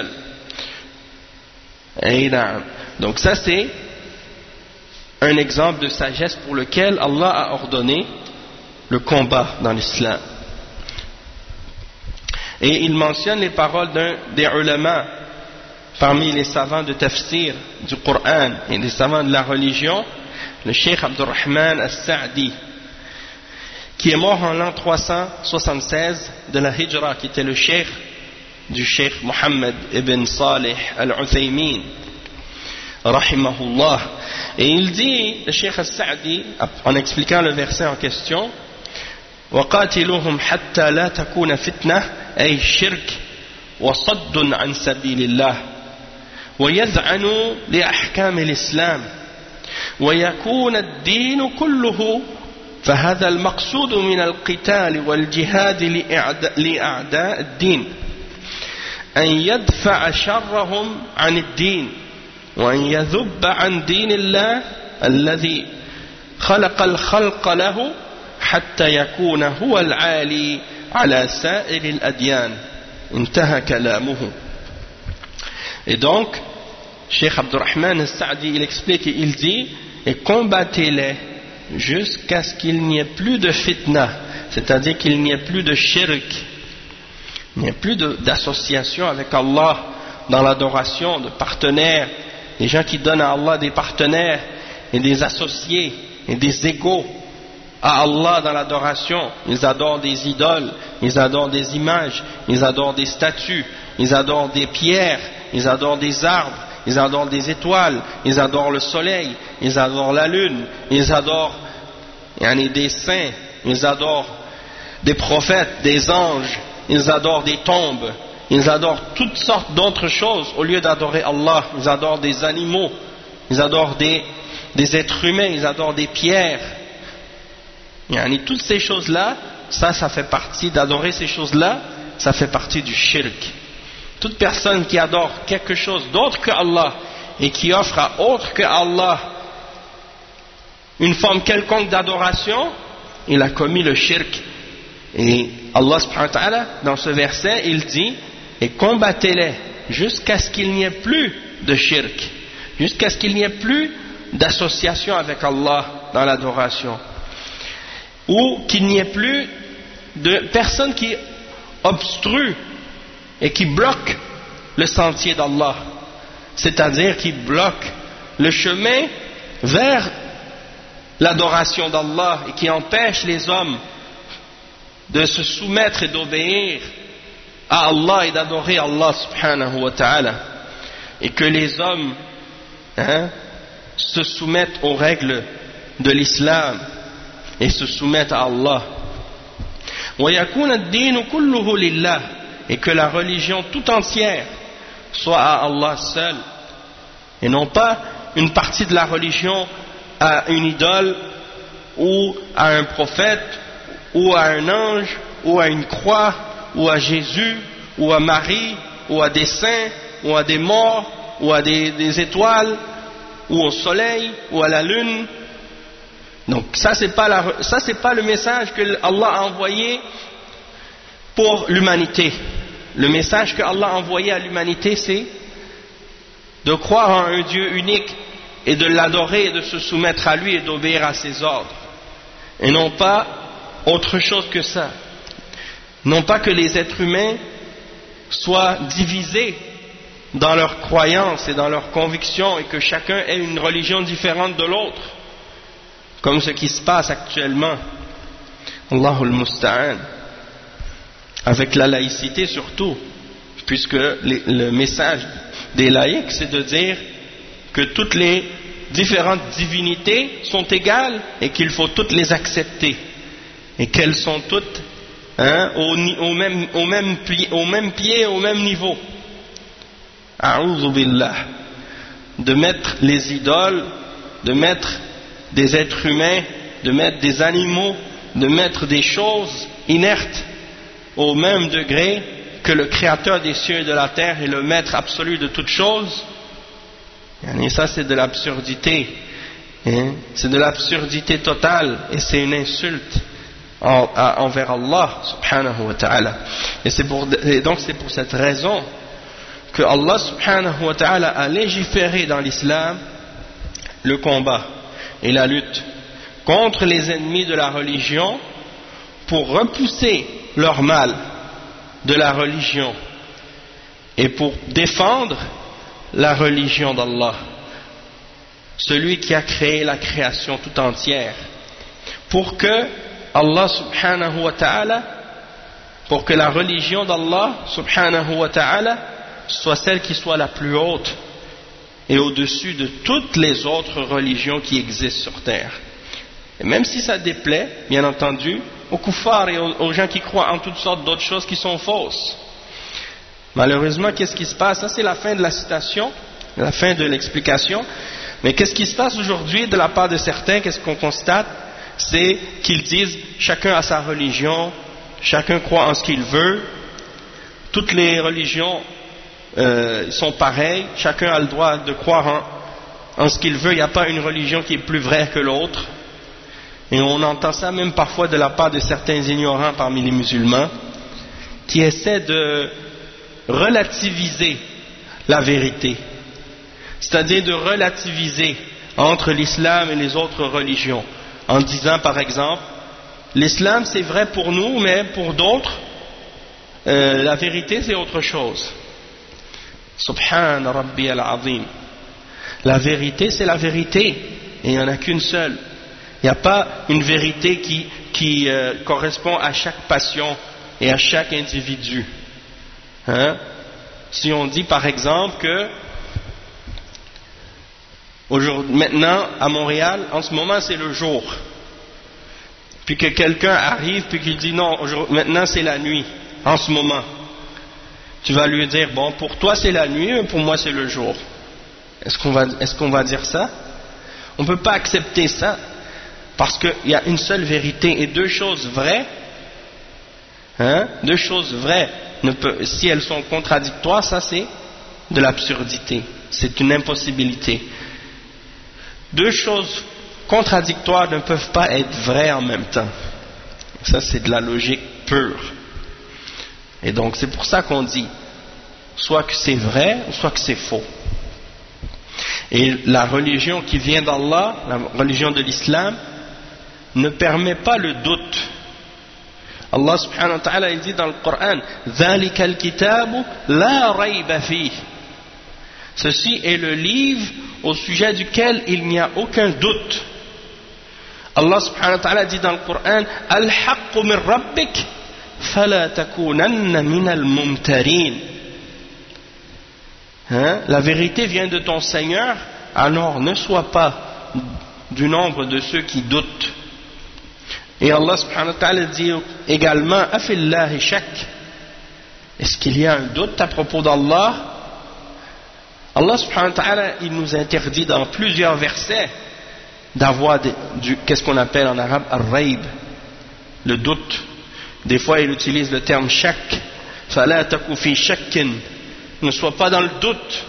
Donc ça c'est un exemple de sagesse pour lequel Allah a ordonné le combat dans l'islam. Et il mentionne les paroles des ulama parmi les savants de tafsir du Coran et les savants de la religion, le Cheikh Abdurrahman al-Sa'di, qui est mort en l'an 376 de la Hijra, qui était le cheikh du cheikh Mohammed ibn Salih al-Uthaymin, rahimahullah. Et il dit, le cheikh al-Sa'di, en expliquant le verset en question, وَقَاتِلُهُمْ حَتَّى لَا تَكُونَ فِتْنَةً أي شرك وصد عن سبيل الله ويذعنوا لأحكام الإسلام ويكون الدين كله، فهذا المقصود من القتال والجهاد لأعداء الدين، أن يدفع شرهم عن الدين وأن يذب عن دين الله الذي خلق الخلق له حتى يكون هو العالي على سائر الأديان. انتهى كلامه. Et donc, Cheikh Abdurrahman al-Sa'di, il explique et il dit, et combattez-les jusqu'à ce qu'il n'y ait plus de fitna, c'est-à-dire qu'il n'y ait plus de shirk, il n'y ait plus d'association avec Allah dans l'adoration, de partenaires, des gens qui donnent à Allah des partenaires et des associés et des égaux à Allah dans l'adoration. Ils adorent des idoles, ils adorent des images, ils adorent des statues, ils adorent des pierres, ils adorent des arbres, ils adorent des étoiles, ils adorent le soleil, ils adorent la lune, ils adorent des saints, ils adorent des prophètes, des anges, ils adorent des tombes, ils adorent toutes sortes d'autres choses au lieu d'adorer Allah. Ils adorent des animaux, ils adorent des êtres humains, ils adorent des pierres. Toutes ces choses-là, ça fait partie d'adorer ces choses-là, ça fait partie du shirk. Toute personne qui adore quelque chose d'autre que Allah et qui offre à autre que Allah une forme quelconque d'adoration, il a commis le shirk. Et Allah subhanahu wa ta'ala, dans ce verset, il dit, et combattez-les jusqu'à ce qu'il n'y ait plus de shirk, jusqu'à ce qu'il n'y ait plus d'association avec Allah dans l'adoration, ou qu'il n'y ait plus de personnes qui obstruent et qui bloquent le sentier d'Allah, c'est-à-dire qui bloquent le chemin vers l'adoration d'Allah et qui empêchent les hommes de se soumettre et d'obéir à Allah et d'adorer Allah subhanahu wa ta'ala, et que les hommes se soumettent aux règles de l'islam et se soumettent à Allah. وَيَكُونَ الدِّينُ كُلُّهُ لِلَّهِ, et que la religion tout entière soit à Allah seul, et non pas une partie de la religion à une idole ou à un prophète ou à un ange ou à une croix ou à Jésus ou à Marie ou à des saints ou à des morts ou à des étoiles ou au soleil ou à la lune. Donc ça c'est pas le message que Allah a envoyé pour l'humanité. Le message que Allah a envoyé à l'humanité, c'est de croire en un Dieu unique et de l'adorer et de se soumettre à lui et d'obéir à ses ordres, et non pas autre chose que ça. Non pas que les êtres humains soient divisés dans leurs croyances et dans leurs convictions et que chacun ait une religion différente de l'autre, comme ce qui se passe actuellement. Allahul Musta'an. Avec la laïcité surtout, puisque le message des laïcs, c'est de dire que toutes les différentes divinités sont égales et qu'il faut toutes les accepter et qu'elles sont toutes au même pied, au même niveau. A'udhu billah. De mettre les idoles, de mettre des êtres humains, de mettre des animaux, de mettre des choses inertes au même degré que le créateur des cieux et de la terre et le maître absolu de toutes choses. Et ça, c'est de l'absurdité. C'est de l'absurdité totale et c'est une insulte envers Allah subhanahu wa ta'ala. Et donc c'est pour cette raison que Allah subhanahu wa ta'ala a légiféré dans l'islam le combat et la lutte contre les ennemis de la religion pour repousser leur mal de la religion et pour défendre la religion d'Allah, celui qui a créé la création tout entière, pour que Allah subhanahu wa ta'ala, pour que la religion d'Allah subhanahu wa ta'ala soit celle qui soit la plus haute et au-dessus de toutes les autres religions qui existent sur terre. Et même si ça déplaît, bien entendu, aux kuffars et aux gens qui croient en toutes sortes d'autres choses qui sont fausses. Malheureusement, qu'est-ce qui se passe? Ça, c'est la fin de la citation, la fin de l'explication. Mais qu'est-ce qui se passe aujourd'hui de la part de certains? Qu'est-ce qu'on constate? C'est qu'ils disent chacun a sa religion, chacun croit en ce qu'il veut, toutes les religions sont pareilles, chacun a le droit de croire en ce qu'il veut, il n'y a pas une religion qui est plus vraie que l'autre. Et on entend ça même parfois de la part de certains ignorants parmi les musulmans qui essaient de relativiser la vérité, c'est-à-dire de relativiser entre l'islam et les autres religions, en disant par exemple l'islam c'est vrai pour nous mais pour d'autres la vérité c'est autre chose. Subhan Rabbi al-Azim. La vérité c'est la vérité et il n'y en a qu'une seule. Il n'y a pas une vérité qui correspond à chaque passion et à chaque individu. Si on dit par exemple que maintenant à Montréal, en ce moment c'est le jour, puis que quelqu'un arrive puis qu'il dit non, maintenant c'est la nuit, en ce moment, tu vas lui dire bon, pour toi c'est la nuit, mais pour moi c'est le jour. Est-ce qu'on va dire ça? On ne peut pas accepter ça. Parce qu'il y a une seule vérité et deux choses vraies, deux choses vraies, si elles sont contradictoires, ça c'est de l'absurdité, c'est une impossibilité. Deux choses contradictoires ne peuvent pas être vraies en même temps. Ça c'est de la logique pure. Et donc c'est pour ça qu'on dit, soit que c'est vrai, ou soit que c'est faux. Et la religion qui vient d'Allah, la religion de l'islam, ne permet pas le doute. Allah subhanahu wa ta'ala dit dans le Coran ذَلِكَ الْكِتَابُ لَا رَيْبَ فِيهِ. Ceci est le livre au sujet duquel il n'y a aucun doute. Allah subhanahu wa ta'ala dit dans le Coran الْحَقُّ مِنْ رَبِّكَ فَلَا تَكُونَنَّ مِنَ الْمُمْتَرِينَ. La vérité vient de ton Seigneur, alors ne sois pas du nombre de ceux qui doutent. Et Allah subhanahu wa ta'ala dit également afillahi shak. Est-ce qu'il y a un doute à propos d'Allah? Allah subhanahu wa ta'ala il nous interdit dans plusieurs versets d'avoir qu'est-ce qu'on appelle en arabe ar-rayb, le doute. Des fois il utilise le terme shak, fala taku fi shakkin, ne sois pas dans le doute.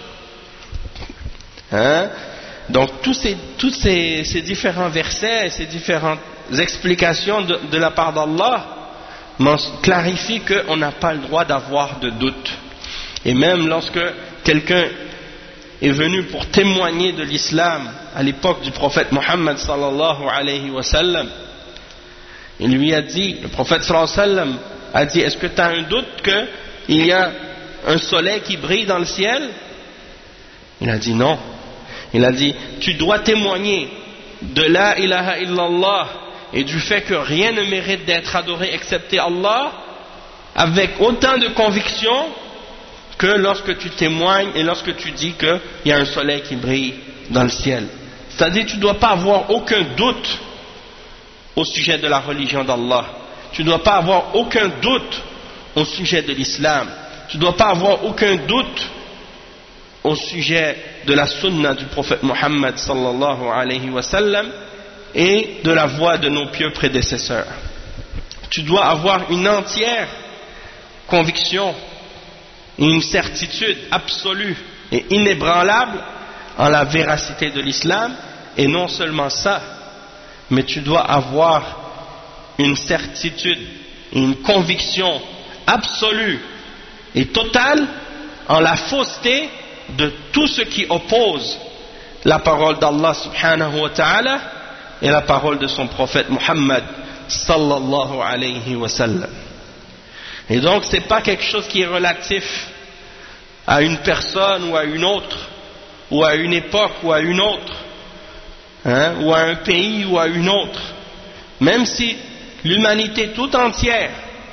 Donc tous ces différents versets, ces différentes explications de la part d'Allah clarifient qu'on n'a pas le droit d'avoir de doute. Et même lorsque quelqu'un est venu pour témoigner de l'islam à l'époque du prophète Muhammad sallallahu alayhi wa sallam, il lui a dit, le prophète sallallahu alayhi wa sallam a dit, est-ce que tu as un doute qu'il y a un soleil qui brille dans le ciel? Il a dit non. Il a dit, tu dois témoigner de la ilaha illallah et du fait que rien ne mérite d'être adoré excepté Allah avec autant de conviction que lorsque tu témoignes et lorsque tu dis qu'il y a un soleil qui brille dans le ciel. C'est-à-dire tu ne dois pas avoir aucun doute au sujet de la religion d'Allah. Tu ne dois pas avoir aucun doute au sujet de l'islam. Tu ne dois pas avoir aucun doute au sujet de la sunna du prophète Muhammad sallallahu alayhi wa sallam et de la voie de nos pieux prédécesseurs. Tu dois avoir une entière conviction et une certitude absolue et inébranlable en la véracité de l'islam, et non seulement ça, mais tu dois avoir une certitude et une conviction absolue et totale en la fausseté de tout ce qui oppose la parole d'Allah subhanahu wa ta'ala et la parole de son prophète Muhammad sallallahu alayhi wa sallam. Et donc c'est pas quelque chose qui est relatif à une personne ou à une autre, ou à une époque ou à une autre, ou à un pays ou à une autre. Même si l'humanité tout entière,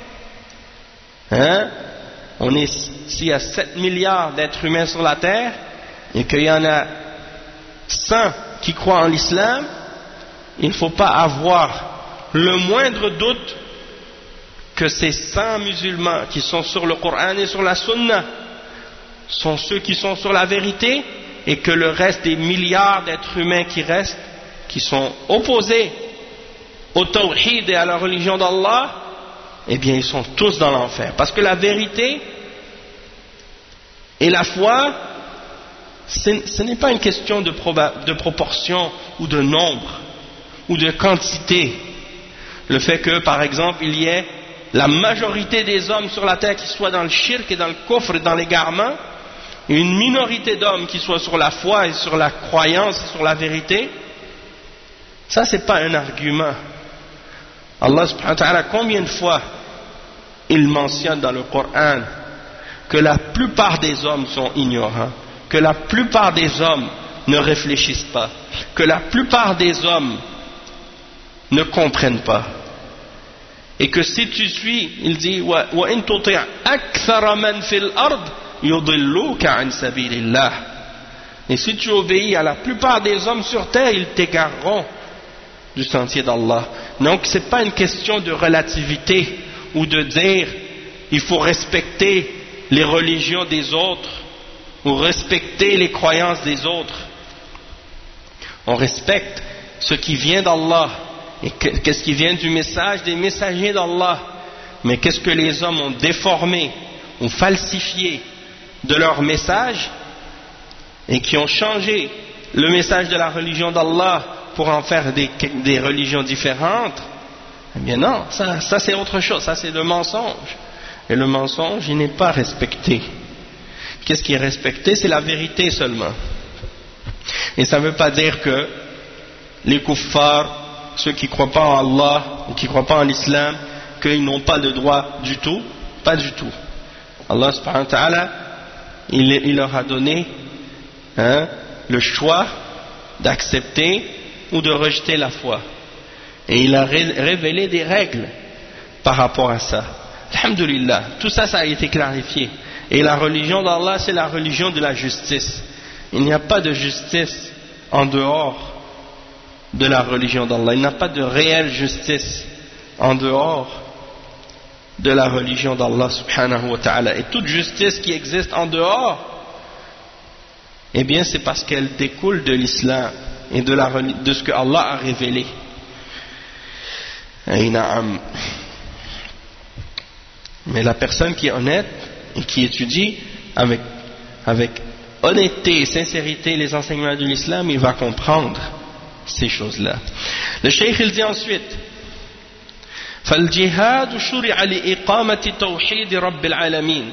s'il y a 7 milliards d'êtres humains sur la terre et qu'il y en a 100 qui croient en l'islam, il ne faut pas avoir le moindre doute que ces 100 musulmans qui sont sur le Coran et sur la Sunna sont ceux qui sont sur la vérité, et que le reste des milliards d'êtres humains qui restent, qui sont opposés au tawhid et à la religion d'Allah, eh bien ils sont tous dans l'enfer. Parce que la vérité et la foi, ce n'est pas une question de proportion ou de nombre ou de quantité. Le fait que, par exemple, il y ait la majorité des hommes sur la terre qui soient dans le shirk et dans le kufr et dans l'égarement, et une minorité d'hommes qui soient sur la foi et sur la croyance et sur la vérité, ça c'est pas un argument. Allah subhanahu wa ta'ala, combien de fois il mentionne dans le Coran que la plupart des hommes sont ignorants, que la plupart des hommes ne réfléchissent pas, que la plupart des hommes ne comprennent pas, et que si tu suis, il dit wa in tuti' akthara man fil ard yudilluka an sabilillah, et si tu obéis à la plupart des hommes sur terre, ils t'égareront du sentier d'Allah. Donc c'est pas une question de relativité ou de dire il faut respecter les religions des autres ou respecter les croyances des autres. On respecte ce qui vient d'Allah et qu'est-ce qui vient du message des messagers d'Allah, mais qu'est-ce que les hommes ont déformé ou falsifié de leur message et qui ont changé le message de la religion d'Allah pour en faire des religions différentes, eh bien non, ça c'est autre chose, ça c'est le mensonge. Et le mensonge, il n'est pas respecté. Qu'est-ce qui est respecté? C'est la vérité seulement. Et ça ne veut pas dire que les kuffars, ceux qui ne croient pas en Allah, ou qui ne croient pas en l'islam, qu'ils n'ont pas de droit du tout. Pas du tout. Allah subhanahu wa ta'ala, il leur a donné le choix d'accepter ou de rejeter la foi. Et il a révélé des règles par rapport à ça. Alhamdulillah, tout ça, ça a été clarifié. Et la religion d'Allah, c'est la religion de la justice. Il n'y a pas de justice en dehors de la religion d'Allah. Il n'y a pas de réelle justice en dehors de la religion d'Allah subhanahu wa ta'ala. Et toute justice qui existe en dehors, eh bien c'est parce qu'elle découle de l'islam et de ce que Allah a révélé. Mais la personne qui est honnête et qui étudie avec honnêteté et sincérité les enseignements de l'islam, il va comprendre ces choses-là. Le cheikh il dit ensuite: فالجهاد شرع لإقامة توحيد رب العالمين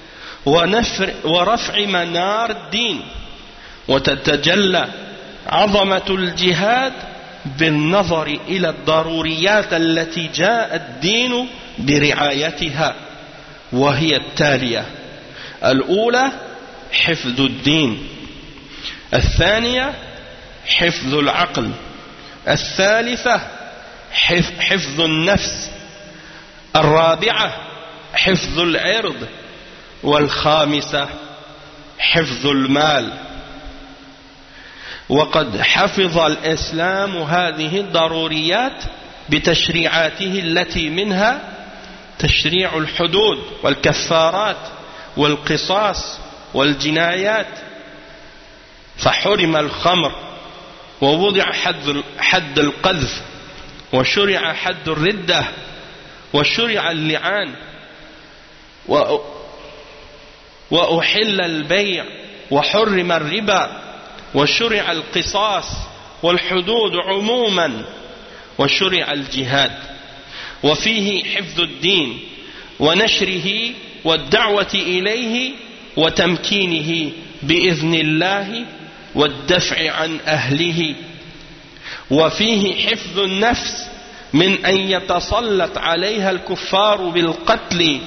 ورفع منار الدين وتتجلى عظمة الجهاد بالنظر إلى الضروريات التي جاء الدين برعايتها وهي التالية: الأولى حفظ الدين، الثانية حفظ العقل، الثالثة حفظ النفس، الرابعة حفظ العرض، والخامسة حفظ المال. وقد حفظ الإسلام هذه الضروريات بتشريعاته التي منها تشريع الحدود والكفارات والقصاص والجنايات، فحرم الخمر ووضع حد القذف، وشرع حد الردة، وشرع اللعان، وأحل البيع، وحرم الربا، وشرع القصاص والحدود عموما، وشرع الجهاد. وفيه حفظ الدين ونشره والدعوة إليه وتمكينه بإذن الله والدفع عن أهله. وفيه حفظ النفس من أن يتسلط عليها الكفار بالقتل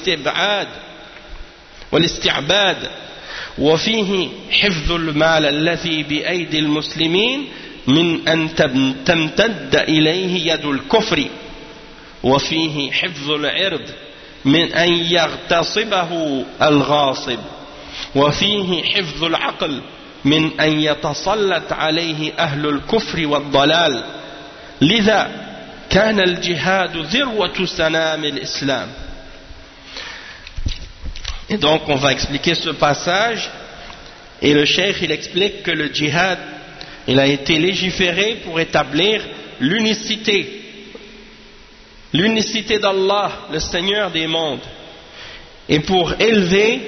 والاستعباد. وفيه حفظ المال الذي بأيدي المسلمين من أن تمتد إليه يد الكفر. وفيه حفظ العرض من أن يغتصبه الغاصب. وفيه حفظ العقل من أن يتسلط عليه أهل الكفر والضلال. لذا كان الجهاد ذروة سنام الإسلام. Et donc on va expliquer ce passage, et le cheikh il explique que le djihad il a été légiféré pour établir l'unicité d'Allah, le Seigneur des mondes, et pour élever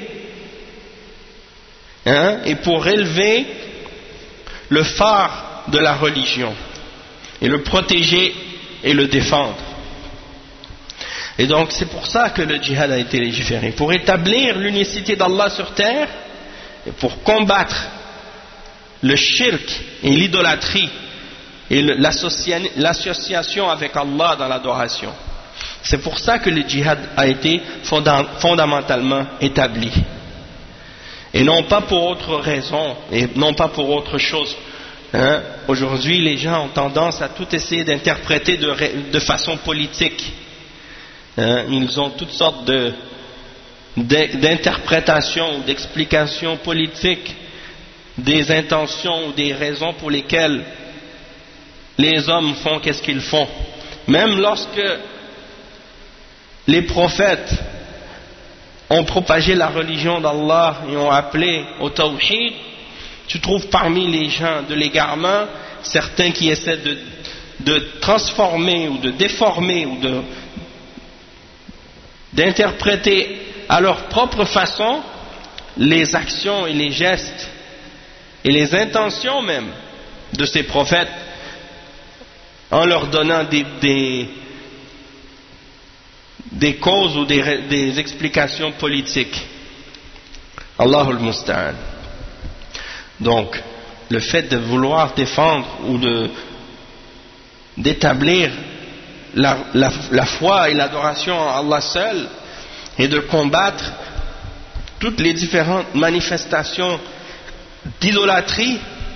le phare de la religion, et le protéger et le défendre. Et donc c'est pour ça que le djihad a été légiféré, pour établir l'unicité d'Allah sur terre, et pour combattre le shirk et l'idolâtrie et l'association avec Allah dans l'adoration. C'est pour ça que le djihad a été fondamentalement établi, et non pas pour autre raison, et non pas pour autre chose. Aujourd'hui les gens ont tendance à tout essayer d'interpréter de façon politique. Ils ont toutes sortes d'interprétations ou d'explications politiques des intentions ou des raisons pour lesquelles les hommes font qu'est-ce qu'ils font. Même lorsque les prophètes ont propagé la religion d'Allah et ont appelé au tawhid, tu trouves parmi les gens de l'égarement certains qui essaient de transformer ou de déformer ou d'interpréter à leur propre façon les actions et les gestes et les intentions même de ces prophètes, en leur donnant des causes ou des explications politiques. Allahul Musta'an. Donc, le fait de vouloir défendre ou d'établir la foi et l'adoration à Allah seul, et de combattre toutes les différentes manifestations d'idolâtrie,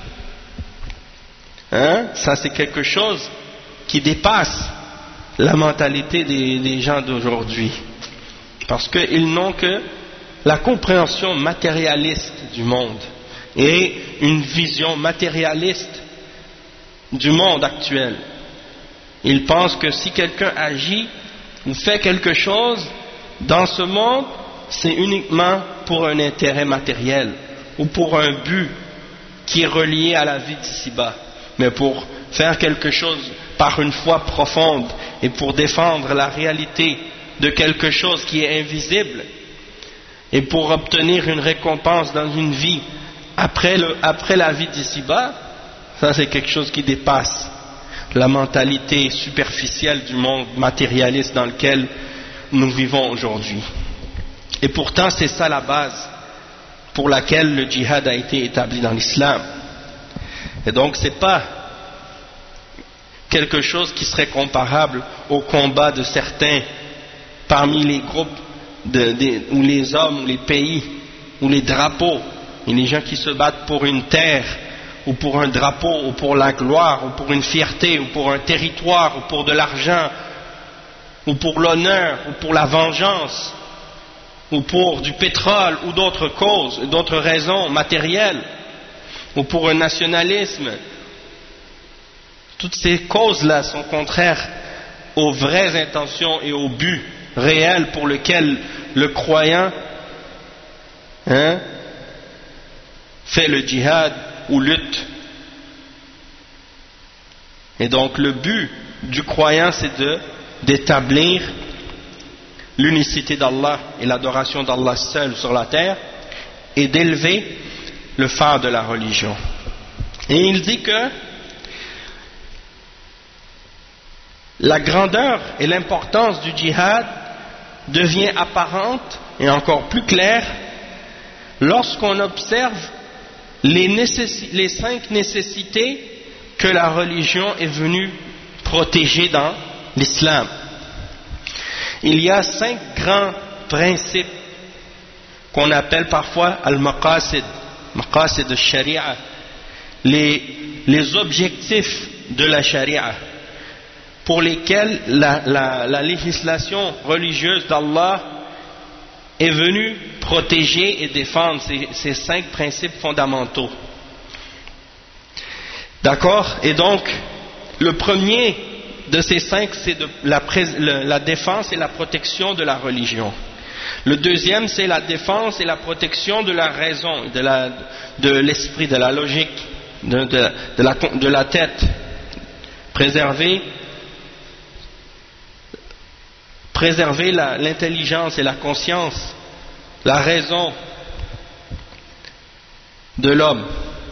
ça c'est quelque chose qui dépasse la mentalité des gens d'aujourd'hui, parce qu'ils n'ont que la compréhension matérialiste du monde et une vision matérialiste du monde actuel. Ils pensent que si quelqu'un agit ou fait quelque chose dans ce monde, c'est uniquement pour un intérêt matériel ou pour un but qui est relié à la vie d'ici-bas, mais pour faire quelque chose par une foi profonde et pour défendre la réalité de quelque chose qui est invisible et pour obtenir une récompense dans une vie après la vie d'ici-bas, ça c'est quelque chose qui dépasse la mentalité superficielle du monde matérialiste dans lequel nous vivons aujourd'hui. Et pourtant c'est ça la base pour laquelle le djihad a été établi dans l'islam. Et donc c'est pas quelque chose qui serait comparable au combat de certains parmi les groupes ou les hommes, ou les pays, ou les drapeaux, et les gens qui se battent pour une terre, ou pour un drapeau, ou pour la gloire, ou pour une fierté, ou pour un territoire, ou pour de l'argent, ou pour l'honneur, ou pour la vengeance, ou pour du pétrole, ou d'autres causes, d'autres raisons matérielles, ou pour un nationalisme. Toutes ces causes-là sont contraires aux vraies intentions et au but réel pour lequel le croyant fait le djihad ou lutte. Et donc le but du croyant, c'est d'établir l'unicité d'Allah et l'adoration d'Allah seul sur la terre, et d'élever le phare de la religion. Et il dit que la grandeur et l'importance du djihad devient apparente et encore plus claire lorsqu'on observe les 5 nécessités que la religion est venue protéger dans l'islam. Il y a 5 grands principes qu'on appelle parfois al-maqasid, maqasid al-sharia, les objectifs de la sharia, pour lesquels la législation religieuse d'Allah est venue protéger et défendre ces 5 principes fondamentaux. D'accord? Et donc, le premier de ces 5, c'est la défense et la protection de la religion. Le deuxième, c'est la défense et la protection de la raison, de l'esprit, de la logique, de la tête. Préserver l'intelligence et la conscience, la raison de l'homme.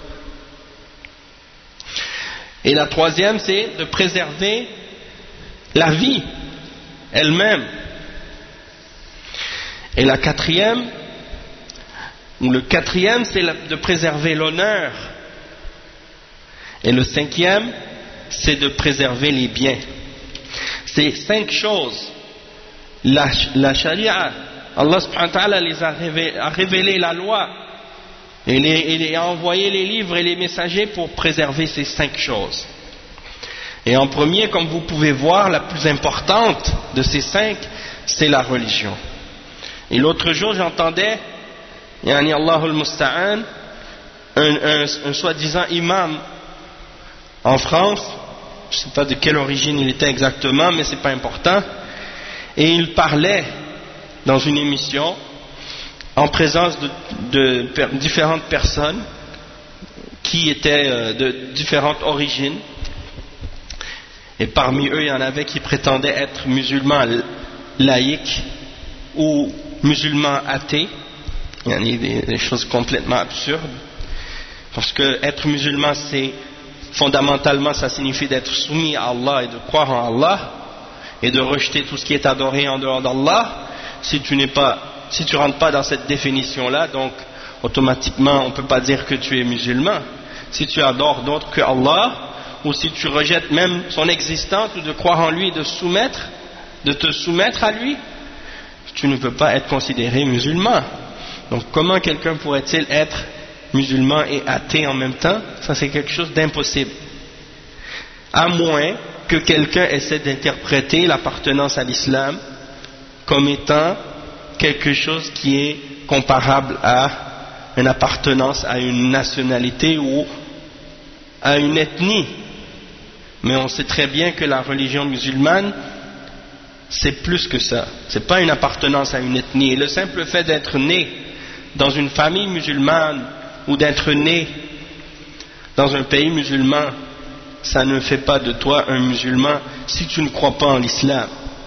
Et la troisième, c'est de préserver la vie elle-même. Et la quatrième, c'est de préserver l'honneur. Et le 5e, c'est de préserver les biens. Ces 5 choses, la charia, Allah subhanahu wa ta'ala a révélé la loi, et il a envoyé les livres et les messagers pour préserver ces 5 choses. Et en premier, comme vous pouvez voir, la plus importante de ces 5, c'est la religion. Et l'autre jour, j'entendais, yani Allahul Musta'an, un soi-disant imam en France, je ne sais pas de quelle origine il était exactement, mais c'est pas important, et il parlait dans une émission en présence de différentes personnes qui étaient de différentes origines, et parmi eux il y en avait qui prétendaient être musulmans laïcs ou musulmans athées. Il y en a des choses complètement absurdes, parce que être musulman, c'est fondamentalement, ça signifie d'être soumis à Allah et de croire en Allah et de rejeter tout ce qui est adoré en dehors d'Allah. Si tu rentres pas dans cette définition-là, donc automatiquement on ne peut pas dire que tu es musulman. Si tu adores d'autres que Allah, ou si tu rejettes même son existence, ou de croire en lui et de te soumettre à lui, tu ne peux pas être considéré musulman. Donc comment quelqu'un pourrait-il être musulman et athée en même temps? Ça, c'est quelque chose d'impossible, à moins que quelqu'un essaie d'interpréter l'appartenance à l'islam comme étant quelque chose qui est comparable à une appartenance à une nationalité ou à une ethnie. Mais on sait très bien que la religion musulmane, c'est plus que ça. C'est pas une appartenance à une ethnie. Et le simple fait d'être né dans une famille musulmane ou d'être né dans un pays musulman, ça ne fait pas de toi un musulman si tu ne crois pas en l'islam.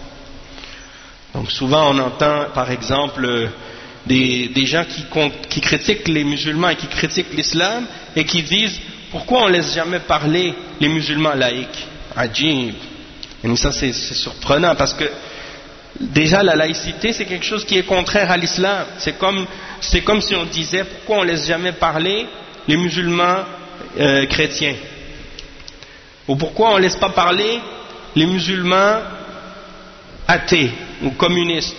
Donc souvent on entend par exemple des gens qui critiquent les musulmans et qui critiquent l'islam et qui disent pourquoi on ne laisse jamais parler les musulmans laïcs. Ajib. Et ça c'est surprenant, parce que déjà la laïcité c'est quelque chose qui est contraire à l'islam. C'est comme si on disait pourquoi on ne laisse jamais parler les musulmans chrétiens, ou pourquoi on ne laisse pas parler les musulmans athées. ou communiste.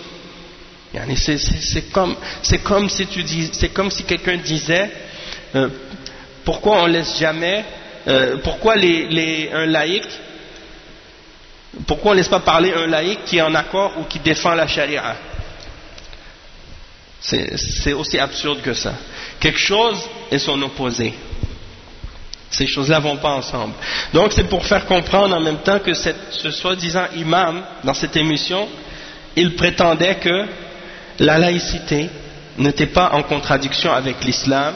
C'est comme si quelqu'un disait pourquoi on laisse jamais pourquoi un laïc, pourquoi on ne laisse pas parler un laïc qui est en accord ou qui défend la charia. C'est aussi absurde que ça. Quelque chose et son opposé. Ces choses-là vont pas ensemble. Donc c'est pour faire comprendre en même temps que ce soi-disant imam, dans cette émission, il prétendait que la laïcité n'était pas en contradiction avec l'islam,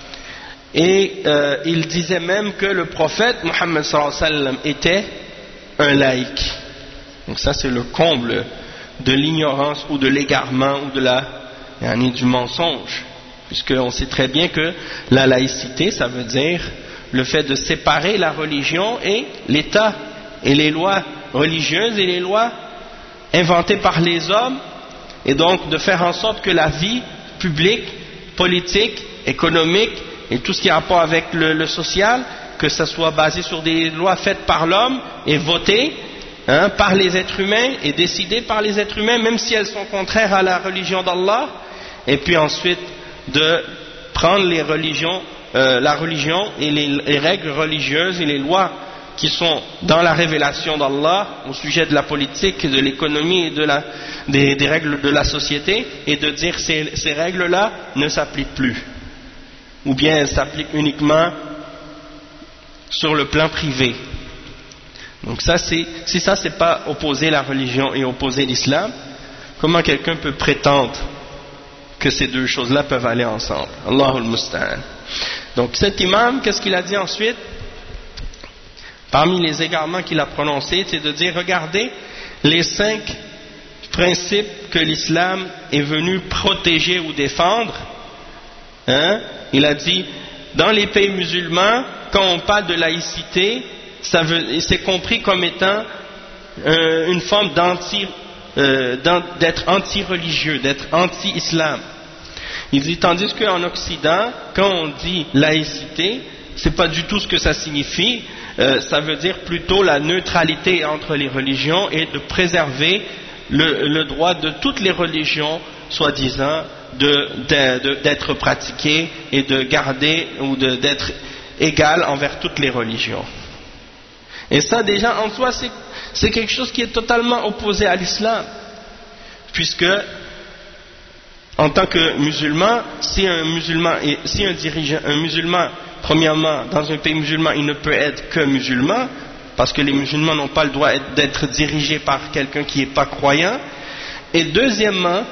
et il disait même que le prophète Mohammed sallallahu alayhi wa sallam était un laïc. Donc ça c'est le comble de l'ignorance ou de l'égarement ou du mensonge, puisqu'on sait très bien que la laïcité, ça veut dire le fait de séparer la religion et l'État, et les lois religieuses et les lois inventées par les hommes, et donc de faire en sorte que la vie publique, politique, économique et tout ce qui a rapport avec le social, que ça soit basé sur des lois faites par l'homme et votées par les êtres humains et décidées par les êtres humains, même si elles sont contraires à la religion d'Allah, et puis ensuite de prendre la religion et les règles religieuses et les lois qui sont dans la révélation d'Allah au sujet de la politique, de l'économie et des règles de la société, et de dire ces règles-là ne s'appliquent plus, ou bien elles s'appliquent uniquement sur le plan privé. Donc si ça c'est pas opposer la religion et opposer l'islam, comment quelqu'un peut prétendre que ces deux choses-là peuvent aller ensemble? Allahul Musta'an. Donc cet imam, qu'est-ce qu'il a dit ensuite? Parmi les égarements qu'il a prononcés, c'est de dire, regardez les 5 principes que l'islam est venu protéger ou défendre. Il a dit, dans les pays musulmans, quand on parle de laïcité, c'est compris comme étant une forme d'être anti-religieux, d'être anti-islam. Il dit, tandis qu'en Occident, quand on dit laïcité, c'est pas du tout ce que ça signifie. Ça veut dire plutôt la neutralité entre les religions et de préserver le droit de toutes les religions, soi-disant, d'être pratiquées et de garder ou d'être égal envers toutes les religions. Et ça déjà en soi c'est quelque chose qui est totalement opposé à l'islam, puisque en tant que musulman, si un musulman, premièrement, dans un pays musulman, il ne peut être que musulman, parce que les musulmans n'ont pas le droit d'être dirigés par quelqu'un qui n'est pas croyant. Et deuxièmement,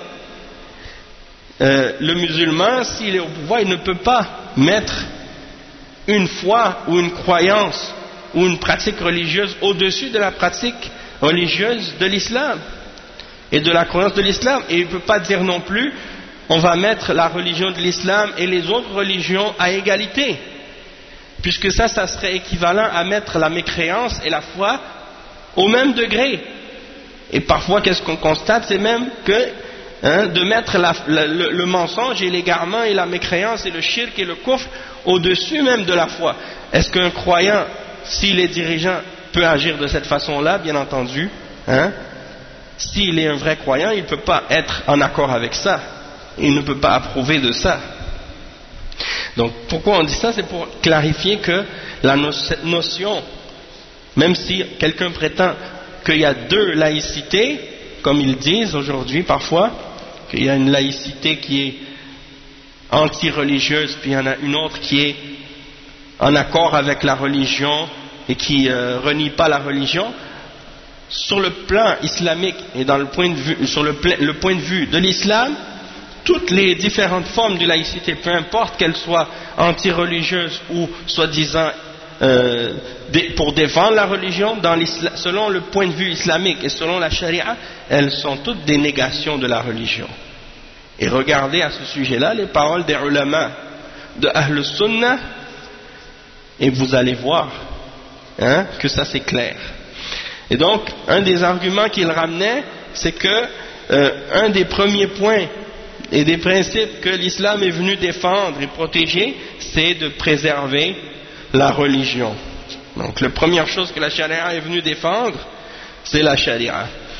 le musulman, s'il est au pouvoir, il ne peut pas mettre une foi ou une croyance ou une pratique religieuse au-dessus de la pratique religieuse de l'islam et de la croyance de l'islam. Et il ne peut pas dire non plus, on va mettre la religion de l'islam et les autres religions à égalité, puisque ça serait équivalent à mettre la mécréance et la foi au même degré. Et parfois, qu'est-ce qu'on constate? C'est même que de mettre le mensonge et l'égarement et la mécréance et le shirk et le kufr au-dessus même de la foi. Est-ce qu'un croyant, s'il est dirigeant, peut agir de cette façon-là? Bien entendu. S'il est un vrai croyant, il ne peut pas être en accord avec ça. Il ne peut pas approuver de ça. Donc pourquoi on dit ça? C'est pour clarifier que cette notion, même si quelqu'un prétend qu'il y a 2 laïcités, comme ils disent aujourd'hui parfois, qu'il y a une laïcité qui est anti-religieuse, puis il y en a une autre qui est en accord avec la religion et qui renie pas la religion, sur le plan islamique et dans le point de vue, sur le point de vue de l'islam, toutes les différentes formes de laïcité, peu importe qu'elles soient anti-religieuses ou soi-disant pour défendre la religion, selon le point de vue islamique et selon la charia, elles sont toutes des négations de la religion. Et regardez à ce sujet-là les paroles des ulama de Ahl Sunnah, et vous allez voir que ça c'est clair. Et donc, un des arguments qu'il ramenait, c'est que un des premiers points et des principes que l'islam est venu défendre et protéger, c'est de préserver la religion. Donc la première chose que la charia est venue défendre, c'est la charia.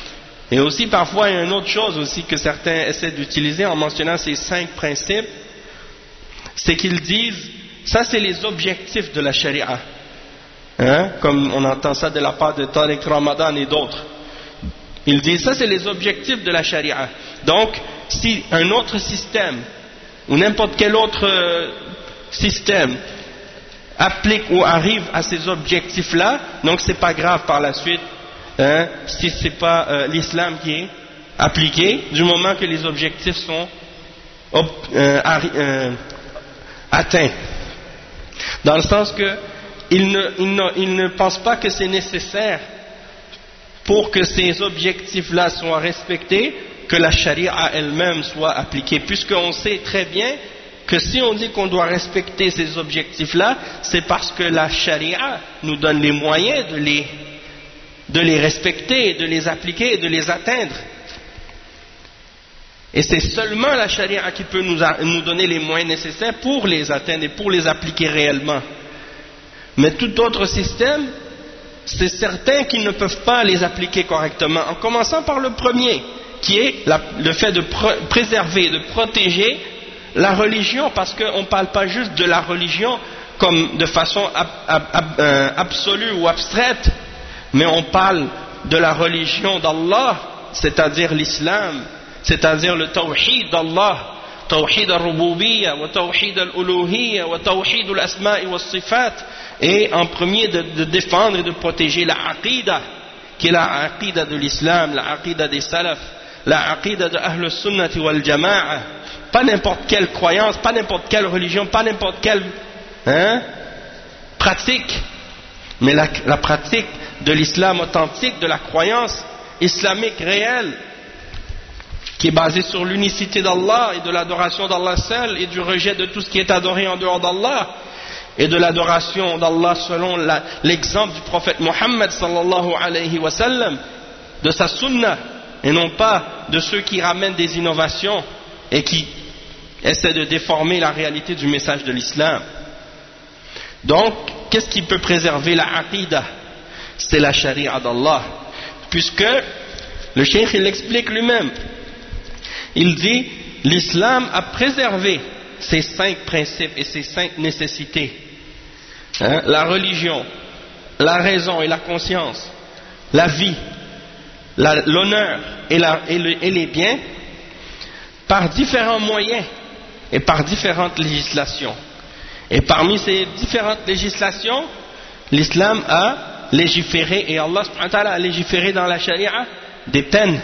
Et aussi parfois il y a une autre chose aussi que certains essaient d'utiliser en mentionnant ces 5 principes, c'est qu'ils disent ça c'est les objectifs de la charia, hein? Comme on entend ça de la part de Tariq Ramadan et d'autres. Ils disent ça c'est les objectifs de la charia. Donc si un autre système ou n'importe quel autre système applique ou arrive à ces objectifs là, donc c'est pas grave par la suite, hein, si c'est pas l'islam qui est appliqué, du moment que les objectifs sont atteints. Dans le sens que ils ne pensent pas que c'est nécessaire pour que ces objectifs là soient respectés que la charia elle-même soit appliquée, puisqu'on sait très bien que si on dit qu'on doit respecter ces objectifs-là, c'est parce que la charia nous donne les moyens de les respecter, de les appliquer et de les atteindre. Et c'est seulement la charia qui peut nous donner les moyens nécessaires pour les atteindre et pour les appliquer réellement. Mais tout autre système, c'est certain qu'ils ne peuvent pas les appliquer correctement, en commençant par le premier, qui est le fait de préserver, de protéger la religion, parce qu'on ne parle pas juste de la religion comme de façon absolue ou abstraite, mais on parle de la religion d'Allah, c'est-à-dire l'islam, c'est-à-dire le tawhid d'Allah, tawhid al-rububiyya, wa tawhid al-uluhiyya, wa tawhid al-asma'i wa sifat, et en premier de défendre et de protéger la aqidah, qui est la aqidah de l'islam, la aqidah des salaf, la aqidah de Ahl Sunnati wal Jama'a, pas n'importe quelle croyance, pas n'importe quelle religion, pas n'importe quelle pratique, mais la pratique de l'islam authentique, de la croyance islamique réelle, qui est basée sur l'unicité d'Allah et de l'adoration d'Allah seul et du rejet de tout ce qui est adoré en dehors d'Allah, et de l'adoration d'Allah selon l'exemple du prophète Mohammed sallallahu alayhi wa sallam, de sa sunna, et non pas de ceux qui ramènent des innovations et qui essaient de déformer la réalité du message de l'islam. Donc, qu'est-ce qui peut préserver la aqidah? C'est la charia d'Allah, puisque le cheikh il l'explique lui-même. Il dit, l'islam a préservé ces 5 principes et ces 5 nécessités, hein, la religion, la raison et la conscience, la vie, l'honneur et les biens, par différents moyens et par différentes législations. Et parmi ces différentes législations, l'islam a légiféré, et Allah subhanahu wa ta'ala a légiféré dans la charia des peines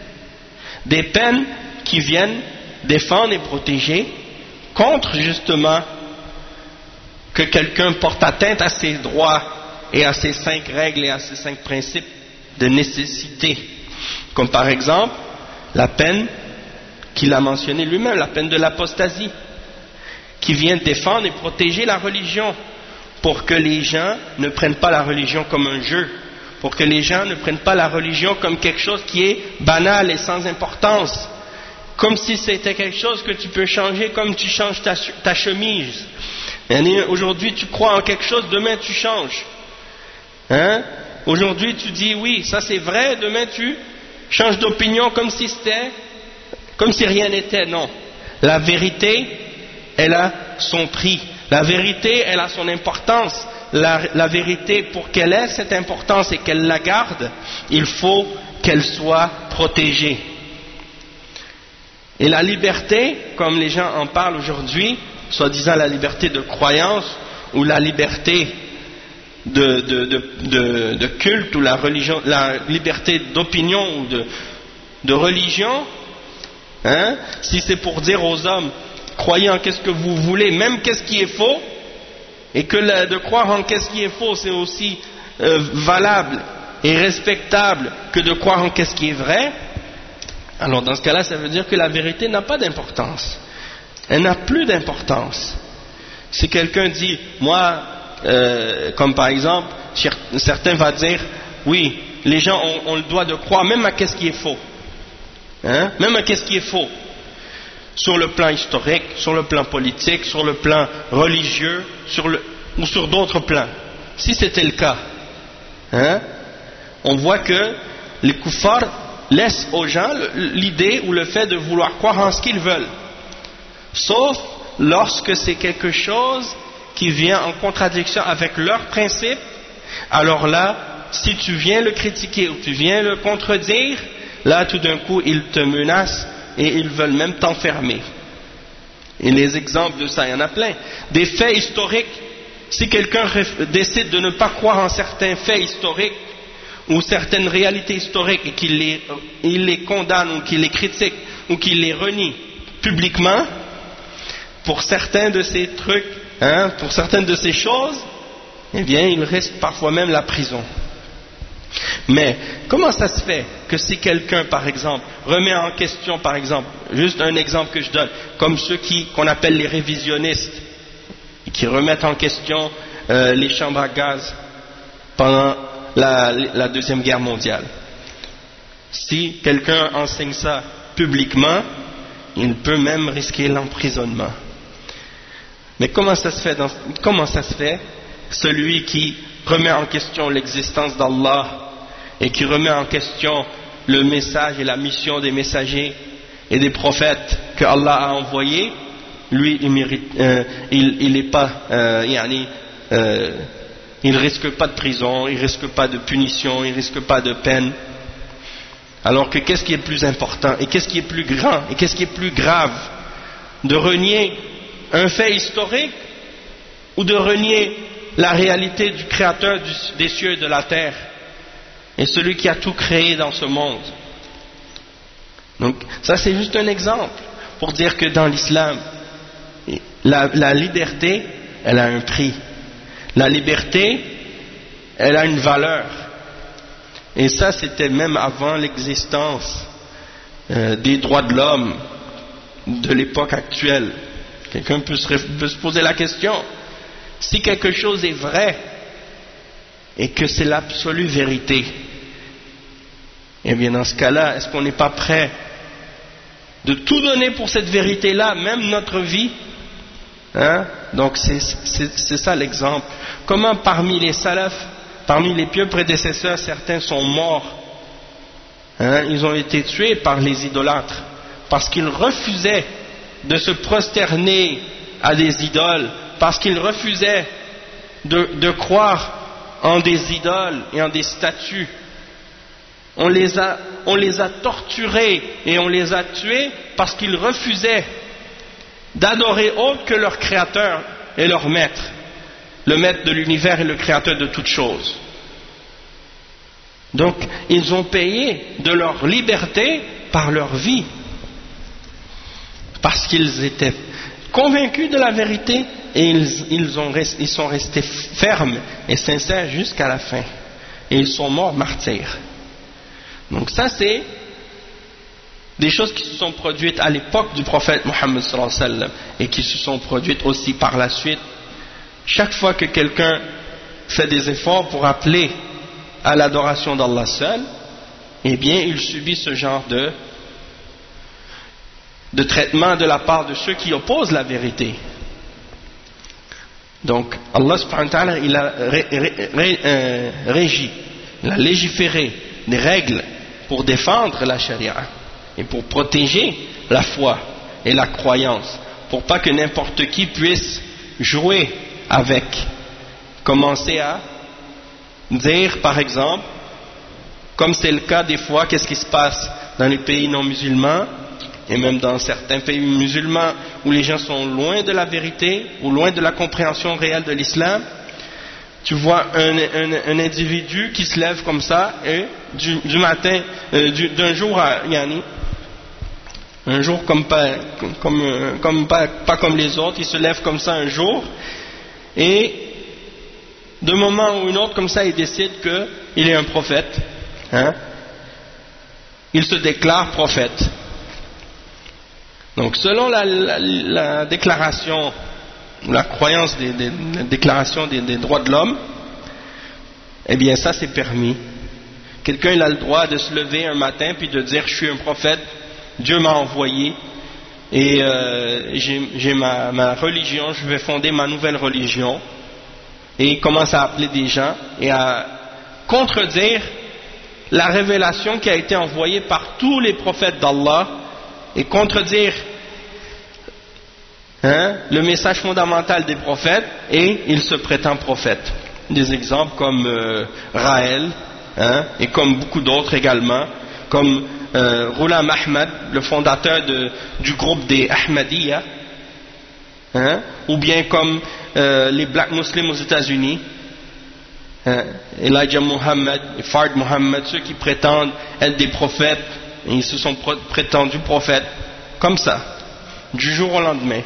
qui viennent défendre et protéger contre justement que quelqu'un porte atteinte à ses droits et à ces 5 règles et à ces 5 principes de nécessité, comme par exemple la peine qu'il a mentionnée lui-même, la peine de l'apostasie, qui vient défendre et protéger la religion, pour que les gens ne prennent pas la religion comme un jeu, pour que les gens ne prennent pas la religion comme quelque chose qui est banal et sans importance, comme si c'était quelque chose que tu peux changer comme tu changes ta chemise. Aujourd'hui tu crois en quelque chose, demain tu changes. Hein? Aujourd'hui tu dis oui, ça c'est vrai, demain tu changes d'opinion comme si rien n'était. Non. La vérité, elle a son prix. La vérité, elle a son importance. La vérité, pour qu'elle ait cette importance et qu'elle la garde, il faut qu'elle soit protégée. Et la liberté, comme les gens en parlent aujourd'hui, soi-disant la liberté de croyance ou la liberté de culte ou la liberté d'opinion ou de religion, hein, si c'est pour dire aux hommes croyez en qu'est-ce que vous voulez, même qu'est-ce qui est faux, et que de croire en qu'est-ce qui est faux c'est aussi valable et respectable que de croire en qu'est-ce qui est vrai, alors dans ce cas-là ça veut dire que la vérité n'a pas d'importance, elle n'a plus d'importance. Si quelqu'un dit moi comme par exemple certains vont dire oui, les gens ont le droit de croire même à qu'est-ce qui est faux, hein? Même à qu'est-ce qui est faux, sur le plan historique, sur le plan politique, sur le plan religieux, ou sur d'autres plans. Si c'était le cas, hein, on voit que les kuffars laisse aux gens l'idée ou le fait de vouloir croire en ce qu'ils veulent, sauf lorsque c'est quelque chose qui vient en contradiction avec leurs principes. Alors là, si tu viens le critiquer ou tu viens le contredire, là tout d'un coup ils te menacent et ils veulent même t'enfermer. Et les exemples de ça, il y en a plein. Des faits historiques, si quelqu'un décide de ne pas croire en certains faits historiques ou certaines réalités historiques et qu'il les condamne ou qu'il les critique ou qu'il les renie publiquement, pour certains de ces trucs, pour certaines de ces choses, eh bien il risque parfois même la prison. Mais comment ça se fait que si quelqu'un, par exemple, remet en question, par exemple, juste un exemple que je donne, comme ceux qu'on appelle les révisionnistes, qui remettent en question les chambres à gaz pendant la Deuxième Guerre mondiale. Si quelqu'un enseigne ça publiquement, il peut même risquer l'emprisonnement. Mais comment ça se fait celui qui remet en question l'existence d'Allah et qui remet en question le message et la mission des messagers et des prophètes que Allah a envoyés, lui il mérite, il risque pas de prison, il risque pas de punition, il risque pas de peine. Alors que qu'est-ce qui est plus important et qu'est-ce qui est plus grand et qu'est-ce qui est plus grave, de renier un fait historique ou de renier la réalité du créateur des cieux et de la terre et celui qui a tout créé dans ce monde. Donc ça c'est juste un exemple pour dire que dans l'islam, la liberté, elle a un prix. La liberté, elle a une valeur. Et ça c'était même avant l'existence des droits de l'homme de l'époque actuelle. Quelqu'un peut se poser la question, si quelque chose est vrai et que c'est l'absolue vérité, eh bien dans ce cas-là, est-ce qu'on n'est pas prêt de tout donner pour cette vérité-là, même notre vie? Donc c'est ça l'exemple. Comment parmi les salafs, parmi les pieux prédécesseurs, certains sont morts, ils ont été tués par les idolâtres, parce qu'ils refusaient de se prosterner à des idoles, parce qu'ils refusaient de croire en des idoles et en des statues. On les a torturés et on les a tués parce qu'ils refusaient d'adorer autre que leur créateur et leur maître, le maître de l'univers et le créateur de toutes choses. Donc ils ont payé de leur liberté par leur vie, parce qu'ils étaient convaincus de la vérité et ils sont restés fermes et sincères jusqu'à la fin, et ils sont morts martyrs. Donc ça c'est des choses qui se sont produites à l'époque du prophète Mohammed sallallahu alayhi wa sallam et qui se sont produites aussi par la suite. Chaque fois que quelqu'un fait des efforts pour appeler à l'adoration d'Allah seul, eh bien il subit ce genre de traitement de la part de ceux qui opposent la vérité. Donc Allah subhanahu wa ta'ala, il a régi, il a légiféré des règles pour défendre la charia et pour protéger la foi et la croyance, pour pas que n'importe qui puisse jouer avec, commencer à dire par exemple, comme c'est le cas des fois, qu'est-ce qui se passe dans les pays non musulmans et même dans certains pays musulmans où les gens sont loin de la vérité ou loin de la compréhension réelle de l'islam. Tu vois un individu qui se lève comme ça et du matin, d'un jour à un jour pas comme les autres, il se lève comme ça un jour et d'un moment ou un autre comme ça il décide qu'il est un prophète, il se déclare prophète. Donc selon la déclaration, la croyance des déclarations des droits de l'homme, eh bien ça c'est permis. Quelqu'un il a le droit de se lever un matin puis de dire je suis un prophète, Dieu m'a envoyé et j'ai ma religion, je vais fonder ma nouvelle religion, et il commence à appeler des gens et à contredire la révélation qui a été envoyée par tous les prophètes d'Allah et contredire le message fondamental des prophètes, et il se prétend prophète. Des exemples comme Raël, et comme beaucoup d'autres également, comme Ghulam Ahmad, le fondateur du groupe des Ahmadiyya, ou bien comme les Black Muslims aux États-Unis, Elijah Muhammad et Fard Muhammad, ceux qui prétendent être des prophètes, et ils se sont prétendus prophètes, comme ça, du jour au lendemain.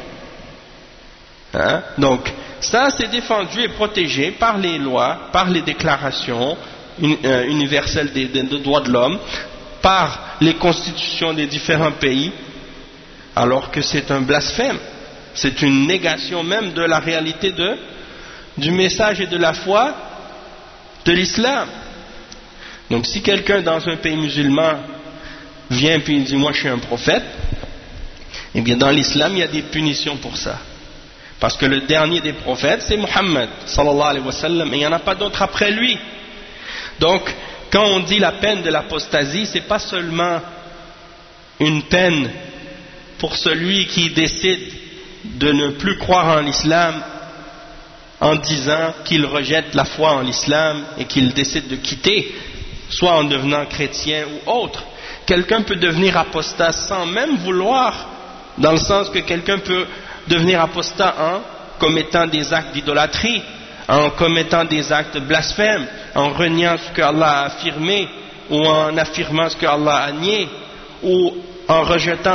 Donc, ça c'est défendu et protégé par les lois, par les déclarations universelles des droits de l'homme, par les constitutions des différents pays, alors que c'est un blasphème. C'est une négation même de la réalité du message et de la foi de l'islam. Donc si quelqu'un dans un pays musulman vient puis il dit moi je suis un prophète, eh bien dans l'islam il y a des punitions pour ça. Parce que le dernier des prophètes c'est Muhammad sallallahu alayhi wa sallam, et il n'y en a pas d'autre après lui. Donc quand on dit la peine de l'apostasie, c'est pas seulement une peine pour celui qui décide de ne plus croire en l'islam en disant qu'il rejette la foi en l'islam et qu'il décide de quitter, soit en devenant chrétien ou autre. Quelqu'un peut devenir apostat sans même vouloir, dans le sens que quelqu'un peut devenir apostat en commettant des actes d'idolâtrie, en commettant des actes de blasphème, en reniant ce que Allah a affirmé, ou en affirmant ce que Allah a nié, ou en rejetant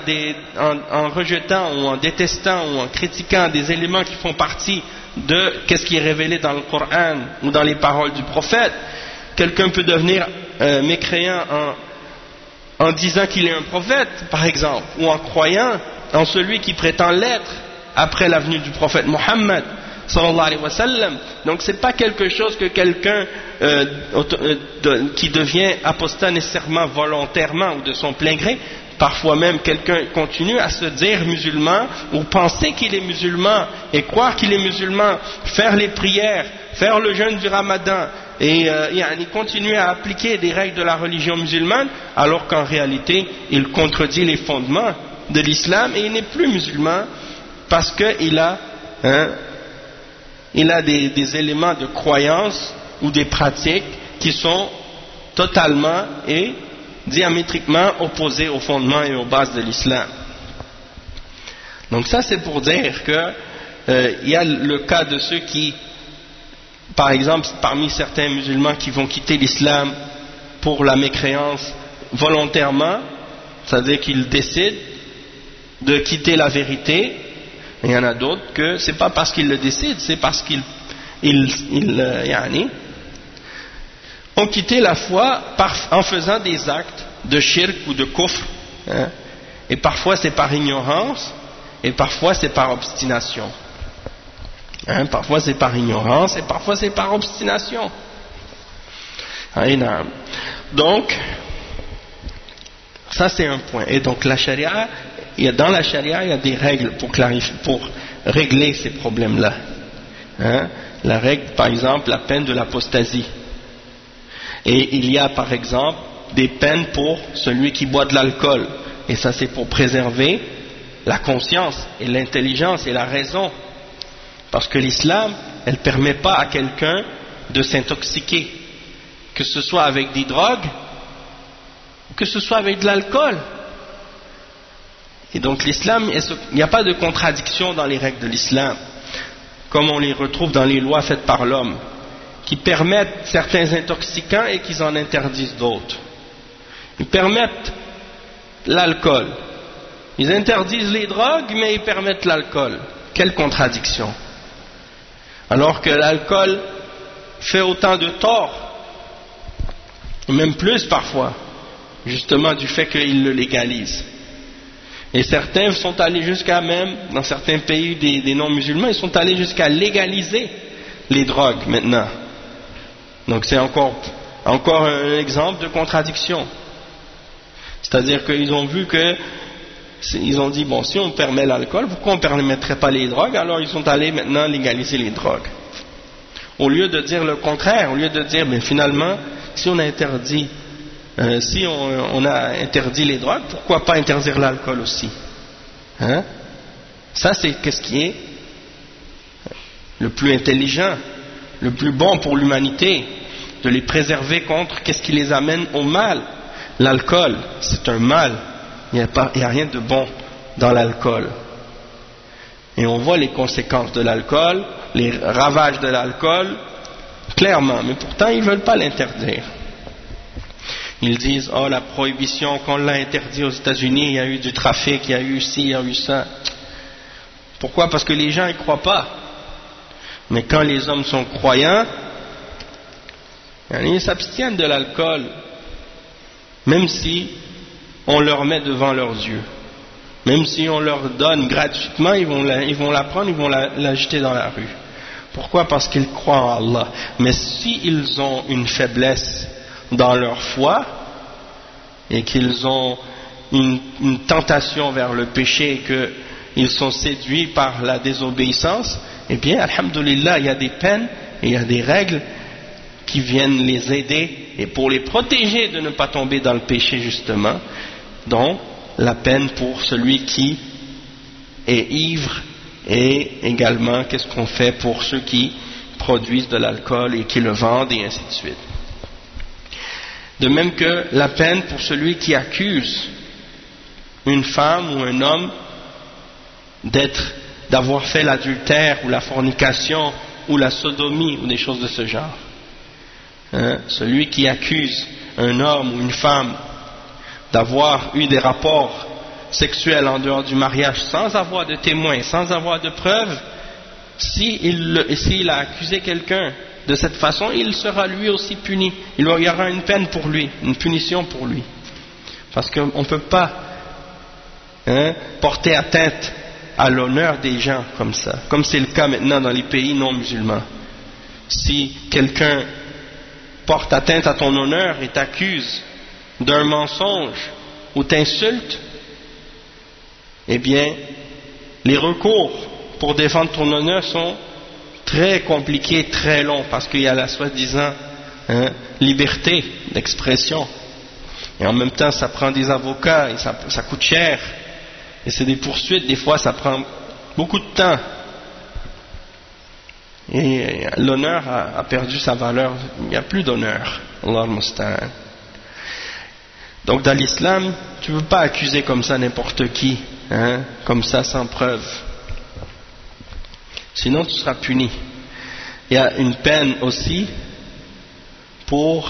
ou en détestant ou en critiquant des éléments qui font partie de qu'est-ce qui est révélé dans le Coran ou dans les paroles du prophète. Quelqu'un peut devenir mécréant en disant qu'il est un prophète, par exemple, ou en croyant en celui qui prétend l'être après la venue du prophète Mohammed sallallahu alayhi wa sallam. Donc c'est pas quelque chose que quelqu'un qui devient apostat nécessairement volontairement ou de son plein gré. Parfois même quelqu'un continue à se dire musulman ou penser qu'il est musulman et croire qu'il est musulman, faire les prières, faire le jeûne du Ramadan et continuer à appliquer des règles de la religion musulmane, alors qu'en réalité il contredit les fondements de l'islam et il n'est plus musulman parce qu'il a des éléments de croyance ou des pratiques qui sont totalement et diamétriquement opposés aux fondements et aux bases de l'islam. Donc ça c'est pour dire que il y a le cas de ceux qui, par exemple, parmi certains musulmans qui vont quitter l'islam pour la mécréance volontairement, c'est-à-dire qu'ils décident de quitter la vérité. Il y en a d'autres que c'est pas parce qu'ils le décident, c'est parce qu'ils ont quitté la foi en faisant des actes de shirk ou de kufr, et parfois c'est par ignorance et parfois c'est par obstination, parfois c'est par ignorance et parfois c'est par obstination. Donc ça c'est un point. Et donc la charia, dans la charia il y a des règles pour régler ces problèmes là, la règle par exemple la peine de l'apostasie. Et il y a par exemple des peines pour celui qui boit de l'alcool, et ça c'est pour préserver la conscience et l'intelligence et la raison, parce que l'islam elle permet pas à quelqu'un de s'intoxiquer, que ce soit avec des drogues ou que ce soit avec de l'alcool. Et donc l'islam, il n'y a pas de contradiction dans les règles de l'islam comme on les retrouve dans les lois faites par l'homme, qui permettent certains intoxicants et qui en interdisent d'autres. Ils permettent l'alcool, ils interdisent les drogues, mais ils permettent l'alcool. Quelle contradiction! Alors que l'alcool fait autant de tort, même plus parfois, justement du fait qu'ils le légalisent. Et certains sont allés jusqu'à même, dans certains pays des non-musulmans, ils sont allés jusqu'à légaliser les drogues maintenant. Donc c'est encore un exemple de contradiction. C'est-à-dire qu'ils ont vu ils ont dit, bon, si on permet l'alcool, pourquoi on ne permettrait pas les drogues? Alors ils sont allés maintenant légaliser les drogues. Au lieu de dire le contraire, au lieu de dire, mais finalement, Si on a interdit, on a interdit les drogues, pourquoi pas interdire l'alcool aussi? Hein? Ça, c'est qu'est-ce qui est le plus intelligent, le plus bon pour l'humanité, de les préserver contre qu'est-ce qui les amène au mal. L'alcool, c'est un mal. Il n'y a rien de bon dans l'alcool. Et on voit les conséquences de l'alcool, les ravages de l'alcool, clairement, mais pourtant ils ne veulent pas l'interdire. Ils disent, oh, la prohibition, qu'on l'a interdit aux États-Unis, il y a eu du trafic, il y a eu ci, il y a eu ça. Pourquoi? Parce que les gens n'y croient pas. Mais quand les hommes sont croyants, ils s'abstiennent de l'alcool, même si on leur met devant leurs yeux. Même si on leur donne gratuitement, ils vont la prendre, ils vont la jeter dans la rue. Pourquoi? Parce qu'ils croient en Allah. Mais s'ils ont une faiblesse dans leur foi et qu'ils ont une tentation vers le péché et qu'ils sont séduits par la désobéissance, eh bien, alhamdoulilah, il y a des peines et il y a des règles qui viennent les aider et pour les protéger de ne pas tomber dans le péché justement, dont la peine pour celui qui est ivre et également qu'est-ce qu'on fait pour ceux qui produisent de l'alcool et qui le vendent et ainsi de suite. De même que la peine pour celui qui accuse une femme ou un homme d'avoir fait l'adultère ou la fornication ou la sodomie ou des choses de ce genre. Celui qui accuse un homme ou une femme d'avoir eu des rapports sexuels en dehors du mariage sans avoir de témoins, sans avoir de preuves, s'il a accusé quelqu'un de cette façon, il sera lui aussi puni. Il y aura une peine pour lui, une punition pour lui. Parce qu'on ne peut pas porter atteinte à l'honneur des gens comme ça, comme c'est le cas maintenant dans les pays non musulmans. Si quelqu'un porte atteinte à ton honneur et t'accuse d'un mensonge ou t'insulte, eh bien, les recours pour défendre ton honneur sont très compliqués, très longs, parce qu'il y a la soi-disant liberté d'expression. Et en même temps, ça prend des avocats et ça coûte cher. Et c'est des poursuites, des fois, ça prend beaucoup de temps. Et l'honneur a perdu sa valeur, il n'y a plus d'honneur. Allah al-Musta'an. Donc dans l'islam, tu ne peux pas accuser comme ça n'importe qui, comme ça sans preuve. Sinon tu seras puni. Il y a une peine aussi pour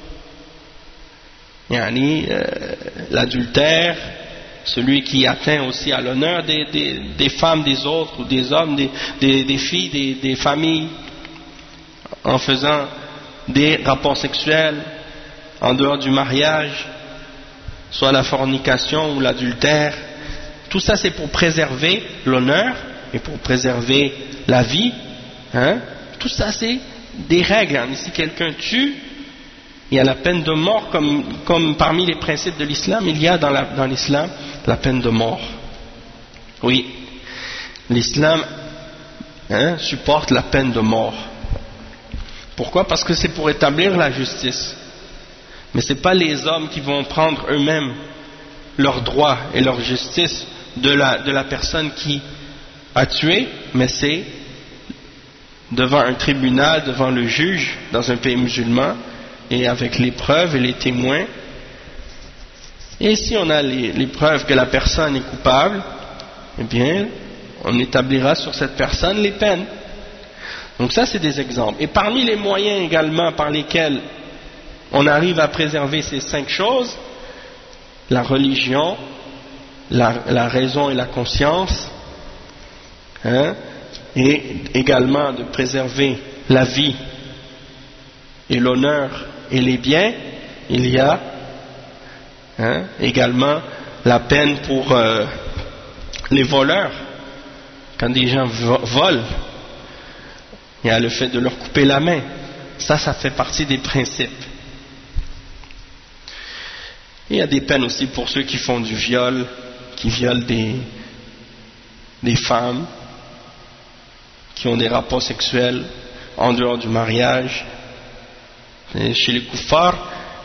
l'adultère, celui qui atteint aussi à l'honneur des femmes des autres, ou des hommes, des filles, des familles, en faisant des rapports sexuels en dehors du mariage, soit la fornication ou l'adultère. Tout ça c'est pour préserver l'honneur et pour préserver la vie. Tout ça c'est des règles. Si quelqu'un tue, il y a la peine de mort, comme parmi les principes de l'islam, il y a dans l'islam la peine de mort. Oui, l'islam supporte la peine de mort. Pourquoi? Parce que c'est pour établir la justice. Mais ce n'est pas les hommes qui vont prendre eux-mêmes leurs droits et leur justice de la personne qui a tué, mais c'est devant un tribunal, devant le juge dans un pays musulman, et avec les preuves et les témoins. Et si on a les preuves que la personne est coupable, eh bien, on établira sur cette personne les peines. Donc ça, c'est des exemples. Et parmi les moyens également par lesquels on arrive à préserver ces 5 choses, la religion, la raison et la conscience, et également de préserver la vie et l'honneur et les biens, il y a également la peine pour les voleurs. Quand des gens volent, il y a le fait de leur couper la main. Ça fait partie des principes. Il y a des peines aussi pour ceux qui font du viol, qui violent des femmes, qui ont des rapports sexuels en dehors du mariage. Et chez les kuffars,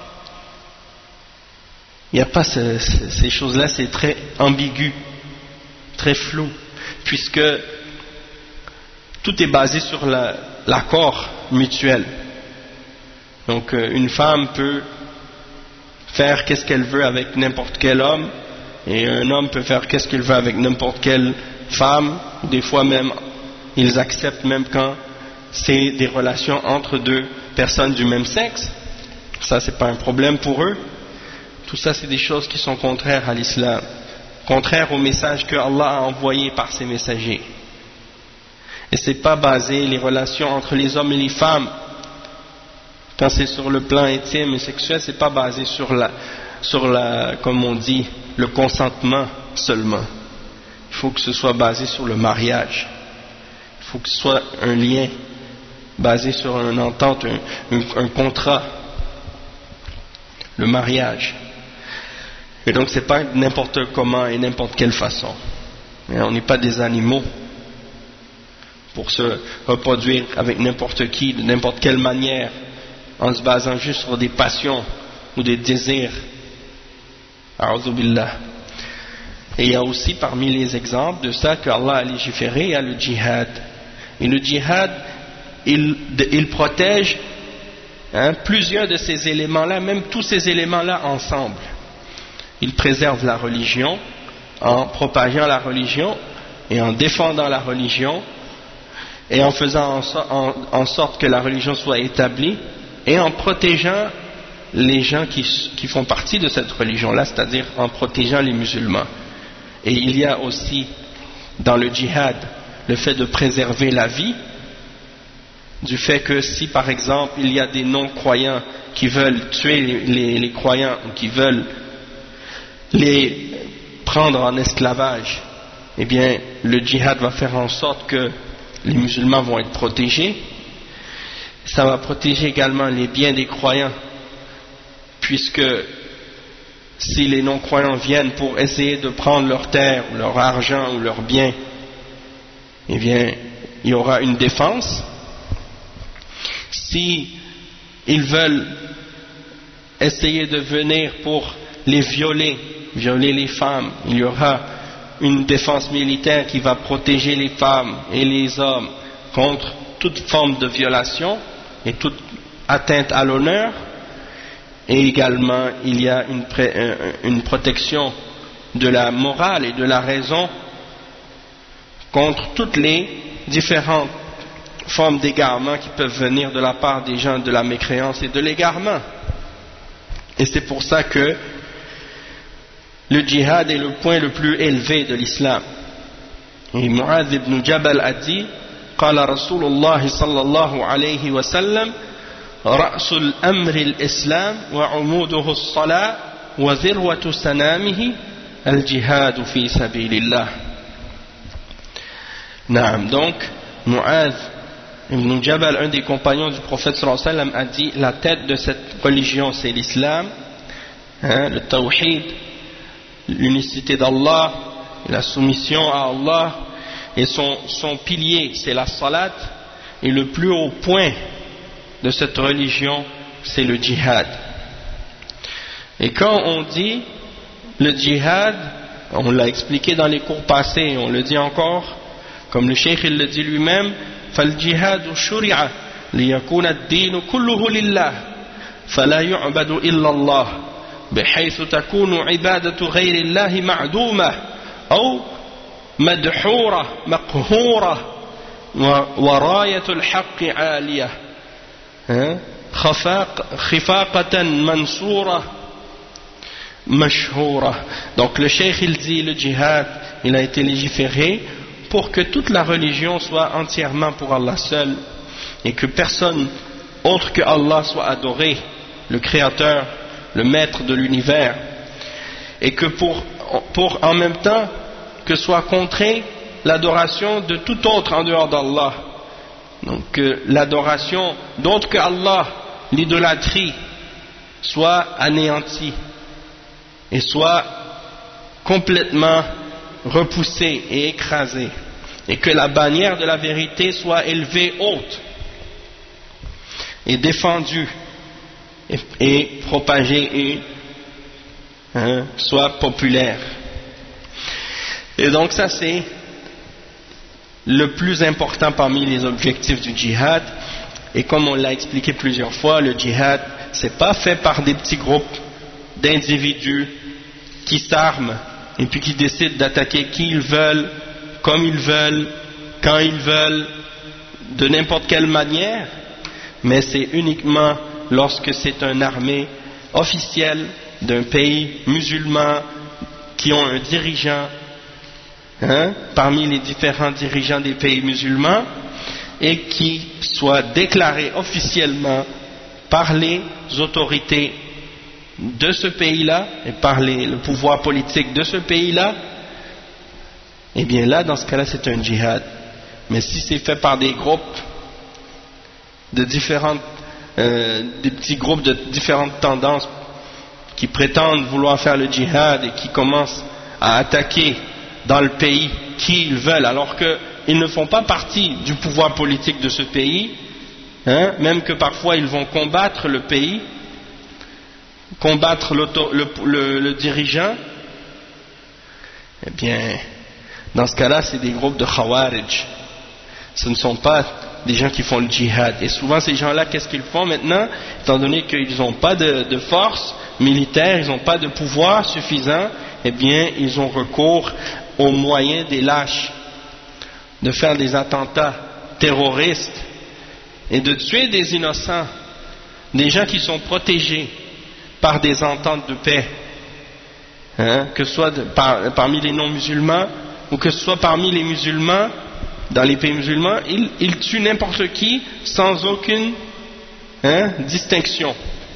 il n'y a pas ces choses-là, c'est très ambigu, très flou, puisque tout est basé sur l'accord mutuel. Donc une femme peut faire qu'est-ce qu'elle veut avec n'importe quel homme, et un homme peut faire qu'est-ce qu'il veut avec n'importe quelle femme. Des fois même, ils acceptent même quand c'est des relations entre deux personnes du même sexe. Ça, c'est pas un problème pour eux. Tout ça, c'est des choses qui sont contraires à l'islam, contraires au message que Allah a envoyé par ses messagers. Et c'est pas basé, les relations entre les hommes et les femmes, quand c'est sur le plan intime et sexuel, c'est pas basé sur la, comme on dit, le consentement seulement. Il faut que ce soit basé sur le mariage. Il faut que ce soit un lien basé sur une entente, un contrat, le mariage. Et donc c'est pas n'importe comment et n'importe quelle façon. Et on n'est pas des animaux pour se reproduire avec n'importe qui, de n'importe quelle manière, en se basant juste sur des passions ou des désirs. A'udhu billah. Et il y a aussi parmi les exemples de ça que Allah a légiféré, il y a le djihad. Et le djihad, il protège plusieurs de ces éléments-là, même tous ces éléments-là ensemble. Il préserve la religion en propageant la religion et en défendant la religion et en faisant en sorte que la religion soit établie et en protégeant les gens qui font partie de cette religion-là, c'est-à-dire en protégeant les musulmans. Et il y a aussi dans le djihad le fait de préserver la vie, du fait que si par exemple il y a des non-croyants qui veulent tuer les croyants ou qui veulent les prendre en esclavage, eh bien le djihad va faire en sorte que les musulmans vont être protégés. Ça va protéger également les biens des croyants, puisque si les non-croyants viennent pour essayer de prendre leur terre, ou leur argent, ou leurs biens, eh bien il y aura une défense. Si ils veulent essayer de venir pour les violer les femmes, il y aura une défense militaire qui va protéger les femmes et les hommes contre toute forme de violation et toute atteinte à l'honneur. Et également il y a une protection de la morale et de la raison contre toutes les différentes formes d'égarement qui peuvent venir de la part des gens de la mécréance et de l'égarement. Et c'est pour ça que le djihad est le point le plus élevé de l'islam. Et Mu'adh ibn Jabal a dit: قال رسول الله صلى الله عليه وسلم رأس الأمر الإسلام وعموده الصلاة وذروة سنامه الجهاد في سبيل الله. نعم, donc Mu'adh ibn Jabal, un des compagnons du prophète sallallahu alayhi wa sallam, a dit: la tête de cette religion c'est l'islam, le tawhid, l'unicité d'Allah, la soumission à Allah, et son pilier c'est la salat, et le plus haut point de cette religion c'est le djihad. Et quand on dit le djihad, on l'a expliqué dans les cours passés, on le dit encore, comme le cheikh il le dit lui-même: فالجهاد شرع ليكون الدين كله لله فلا يعبد إلا الله بحيث تكون عبادة غير الله معدومة أو مدحورة مقهورة وراية الحق عالية خفاقة منصورة مشهورة. Donc le cheikh il dit le djihad il a été légiféré pour que toute la religion soit entièrement pour Allah seul et que personne autre que Allah soit adoré, le créateur, le maître de l'univers, et que pour en même temps que soit contrée l'adoration de tout autre en dehors d'Allah. Donc que l'adoration d'autre que Allah, l'idolâtrie, soit anéantie et soit complètement repoussée et écrasée, et que la bannière de la vérité soit élevée haute et défendue et propager et soit populaire. Et donc ça c'est le plus important parmi les objectifs du djihad. Et comme on l'a expliqué plusieurs fois, le djihad c'est pas fait par des petits groupes d'individus qui s'arment et puis qui décident d'attaquer qui ils veulent, comme ils veulent, quand ils veulent, de n'importe quelle manière, mais c'est uniquement lorsque c'est une armée officielle d'un pays musulman qui ont un dirigeant parmi les différents dirigeants des pays musulmans et qui soit déclaré officiellement par les autorités de ce pays-là et par le pouvoir politique de ce pays-là, et bien là, dans ce cas-là, c'est un djihad. Mais si c'est fait par des groupes de différentes, des petits groupes de différentes tendances qui prétendent vouloir faire le djihad et qui commencent à attaquer dans le pays qui ils veulent, alors qu'ils ne font pas partie du pouvoir politique de ce pays, même que parfois ils vont combattre le pays, combattre le dirigeant, eh bien, dans ce cas-là, c'est des groupes de khawarij. Ce ne sont pas des gens qui font le djihad. Et souvent, ces gens-là, qu'est-ce qu'ils font maintenant? Étant donné qu'ils n'ont pas de force militaire, ils n'ont pas de pouvoir suffisant, eh bien, ils ont recours aux moyens des lâches, de faire des attentats terroristes et de tuer des innocents, des gens qui sont protégés par des ententes de paix, que ce soit parmi les non-musulmans ou que ce soit parmi les musulmans, dans les pays musulmans, ils tuent n'importe qui sans aucune distinction.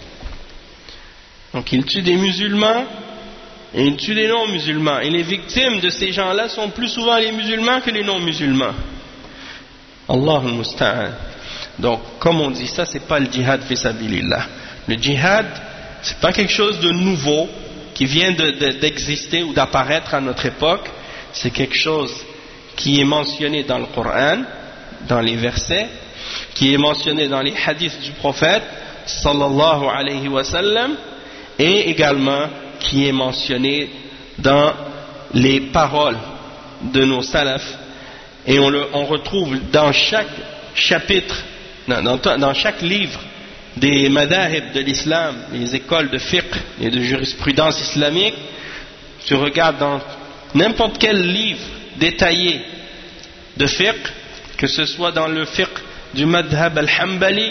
Donc ils tuent des musulmans et ils tuent des non-musulmans. Et les victimes de ces gens-là sont plus souvent les musulmans que les non-musulmans. Allahul musta'an. Donc, comme on dit, ça c'est pas le djihad fi sabilillah. Le djihad, c'est pas quelque chose de nouveau qui vient d'exister ou d'apparaître à notre époque. C'est quelque chose qui est mentionné dans le Coran, dans les versets, qui est mentionné dans les hadiths du prophète sallallahu alayhi wa sallam, et également qui est mentionné dans les paroles de nos salafs, et on retrouve dans chaque chapitre, dans chaque livre des madahib de l'islam, les écoles de fiqh et de jurisprudence islamique. Tu regardes dans n'importe quel livre détaillé de fiqh, que ce soit dans le fiqh du madhab al-hanbali,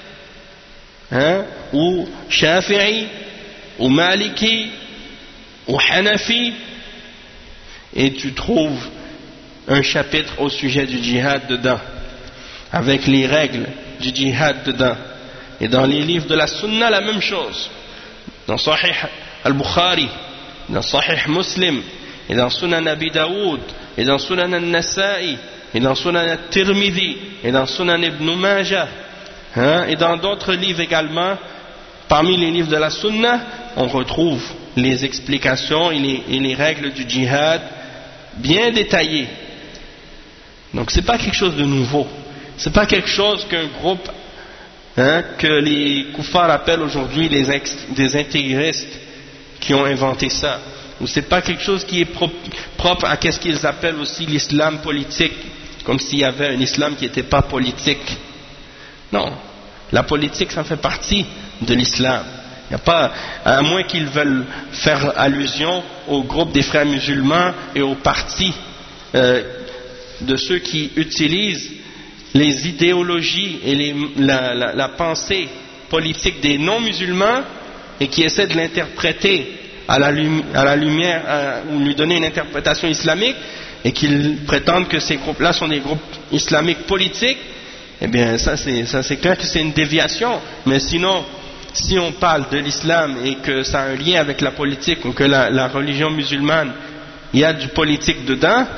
ou shafi'i, ou maliki, ou hanafi, et tu trouves un chapitre au sujet du djihad dedans, avec les règles du djihad dedans. Et dans les livres de la sunna, la même chose. Dans Sahih al-Bukhari, dans Sahih Muslim, et dans Sunan Abi Daoud, et dans Sunan al-Nasa'i, et dans Sunan al-Tirmidhi, et dans Sunan Ibn Majah, et dans d'autres livres également. Parmi les livres de la sunna, on retrouve les explications et les règles du djihad bien détaillées. Donc c'est pas quelque chose de nouveau. C'est pas quelque chose qu'un groupe que les kuffars appellent aujourd'hui des intégristes qui ont inventé ça. Ou c'est pas quelque chose qui est propre à qu'est-ce qu'ils appellent aussi l'islam politique, comme s'il y avait un islam qui n'était pas politique. Non, la politique ça fait partie de l'islam. Il n'y a pas, à moins qu'ils veulent faire allusion au groupe des frères musulmans et au parti de ceux qui utilisent les idéologies et la pensée politique des non-musulmans et qui essaient de l'interpréter à la lumière ou lui donner une interprétation islamique, et qu'ils prétendent que ces groupes-là sont des groupes islamiques politiques. Eh bien ça c'est clair que c'est une déviation. Mais sinon, si on parle de l'islam et que ça a un lien avec la politique, ou que la religion musulmane, il y a du politique dedans,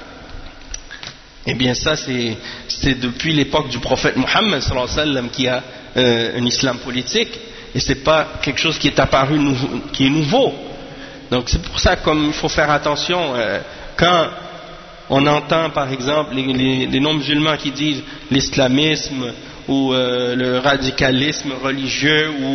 eh bien ça c'est depuis l'époque du prophète Mohammed sallallahu alayhi wa sallam qu'il y a un islam politique, et c'est pas quelque chose qui est apparu qui est nouveau. Donc c'est pour ça qu'il faut faire attention quand on entend par exemple les non-musulmans qui disent l'islamisme ou le radicalisme religieux ou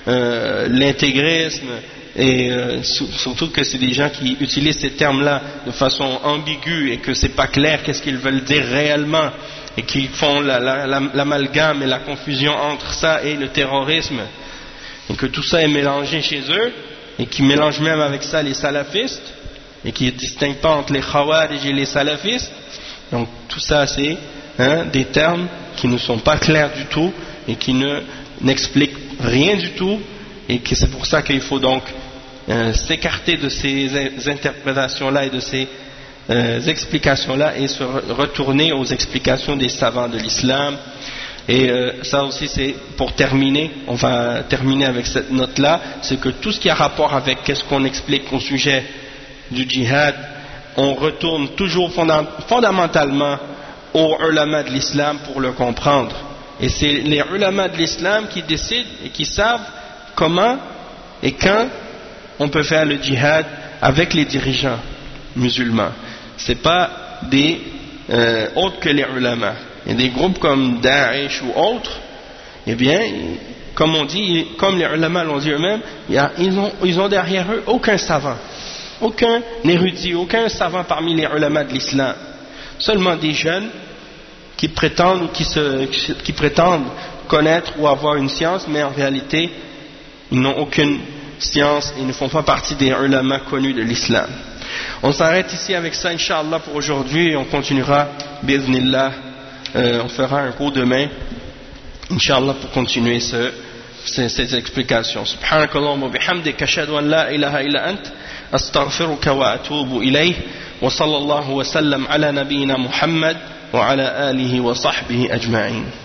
l'intégrisme, et surtout que c'est des gens qui utilisent ces termes-là de façon ambiguë et que c'est pas clair qu'est-ce qu'ils veulent dire réellement, et qui font l'amalgame et la confusion entre ça et le terrorisme, et que tout ça est mélangé chez eux, et qui mélangent même avec ça les salafistes, et qui ne distinguent pas entre les khawarij et les salafistes. Donc tout ça c'est des termes qui ne sont pas clairs du tout et qui n'expliquent rien du tout, et que c'est pour ça qu'il faut donc s'écarter de ces interprétations-là et de ces explications-là et se retourner aux explications des savants de l'islam. Et ça aussi c'est pour terminer, on va terminer avec cette note-là, c'est que tout ce qui a rapport avec qu'est-ce qu'on explique au sujet du djihad, on retourne toujours fondamentalement aux ulama de l'islam pour le comprendre. Et c'est les ulama de l'islam qui décident et qui savent comment et quand on peut faire le djihad avec les dirigeants musulmans. C'est pas des autres que les ulama. Et des groupes comme Daesh ou autres, eh bien, comme on dit, comme les ulama l'ont dit eux-mêmes, ils ont derrière eux aucun savant, aucun érudit, aucun savant parmi les ulama de l'islam. Seulement des jeunes qui prétendent connaître ou avoir une science, mais en réalité ils n'ont aucune science et ne font pas partie des ulama connus de l'islam. On s'arrête ici avec ça, Inch'Allah, pour aujourd'hui, et on continuera, bi'idhnillah, on fera un cours demain, Inch'Allah, pour continuer ces explications. Subhanakallahumma bihamdika ashhadu an la ilaha illa ant astaghfiruka wa atubu ilayh wa sallallahu wa sallam ala nabiyyina Muhammad wa ala alihi wa sahbihi ajma'in.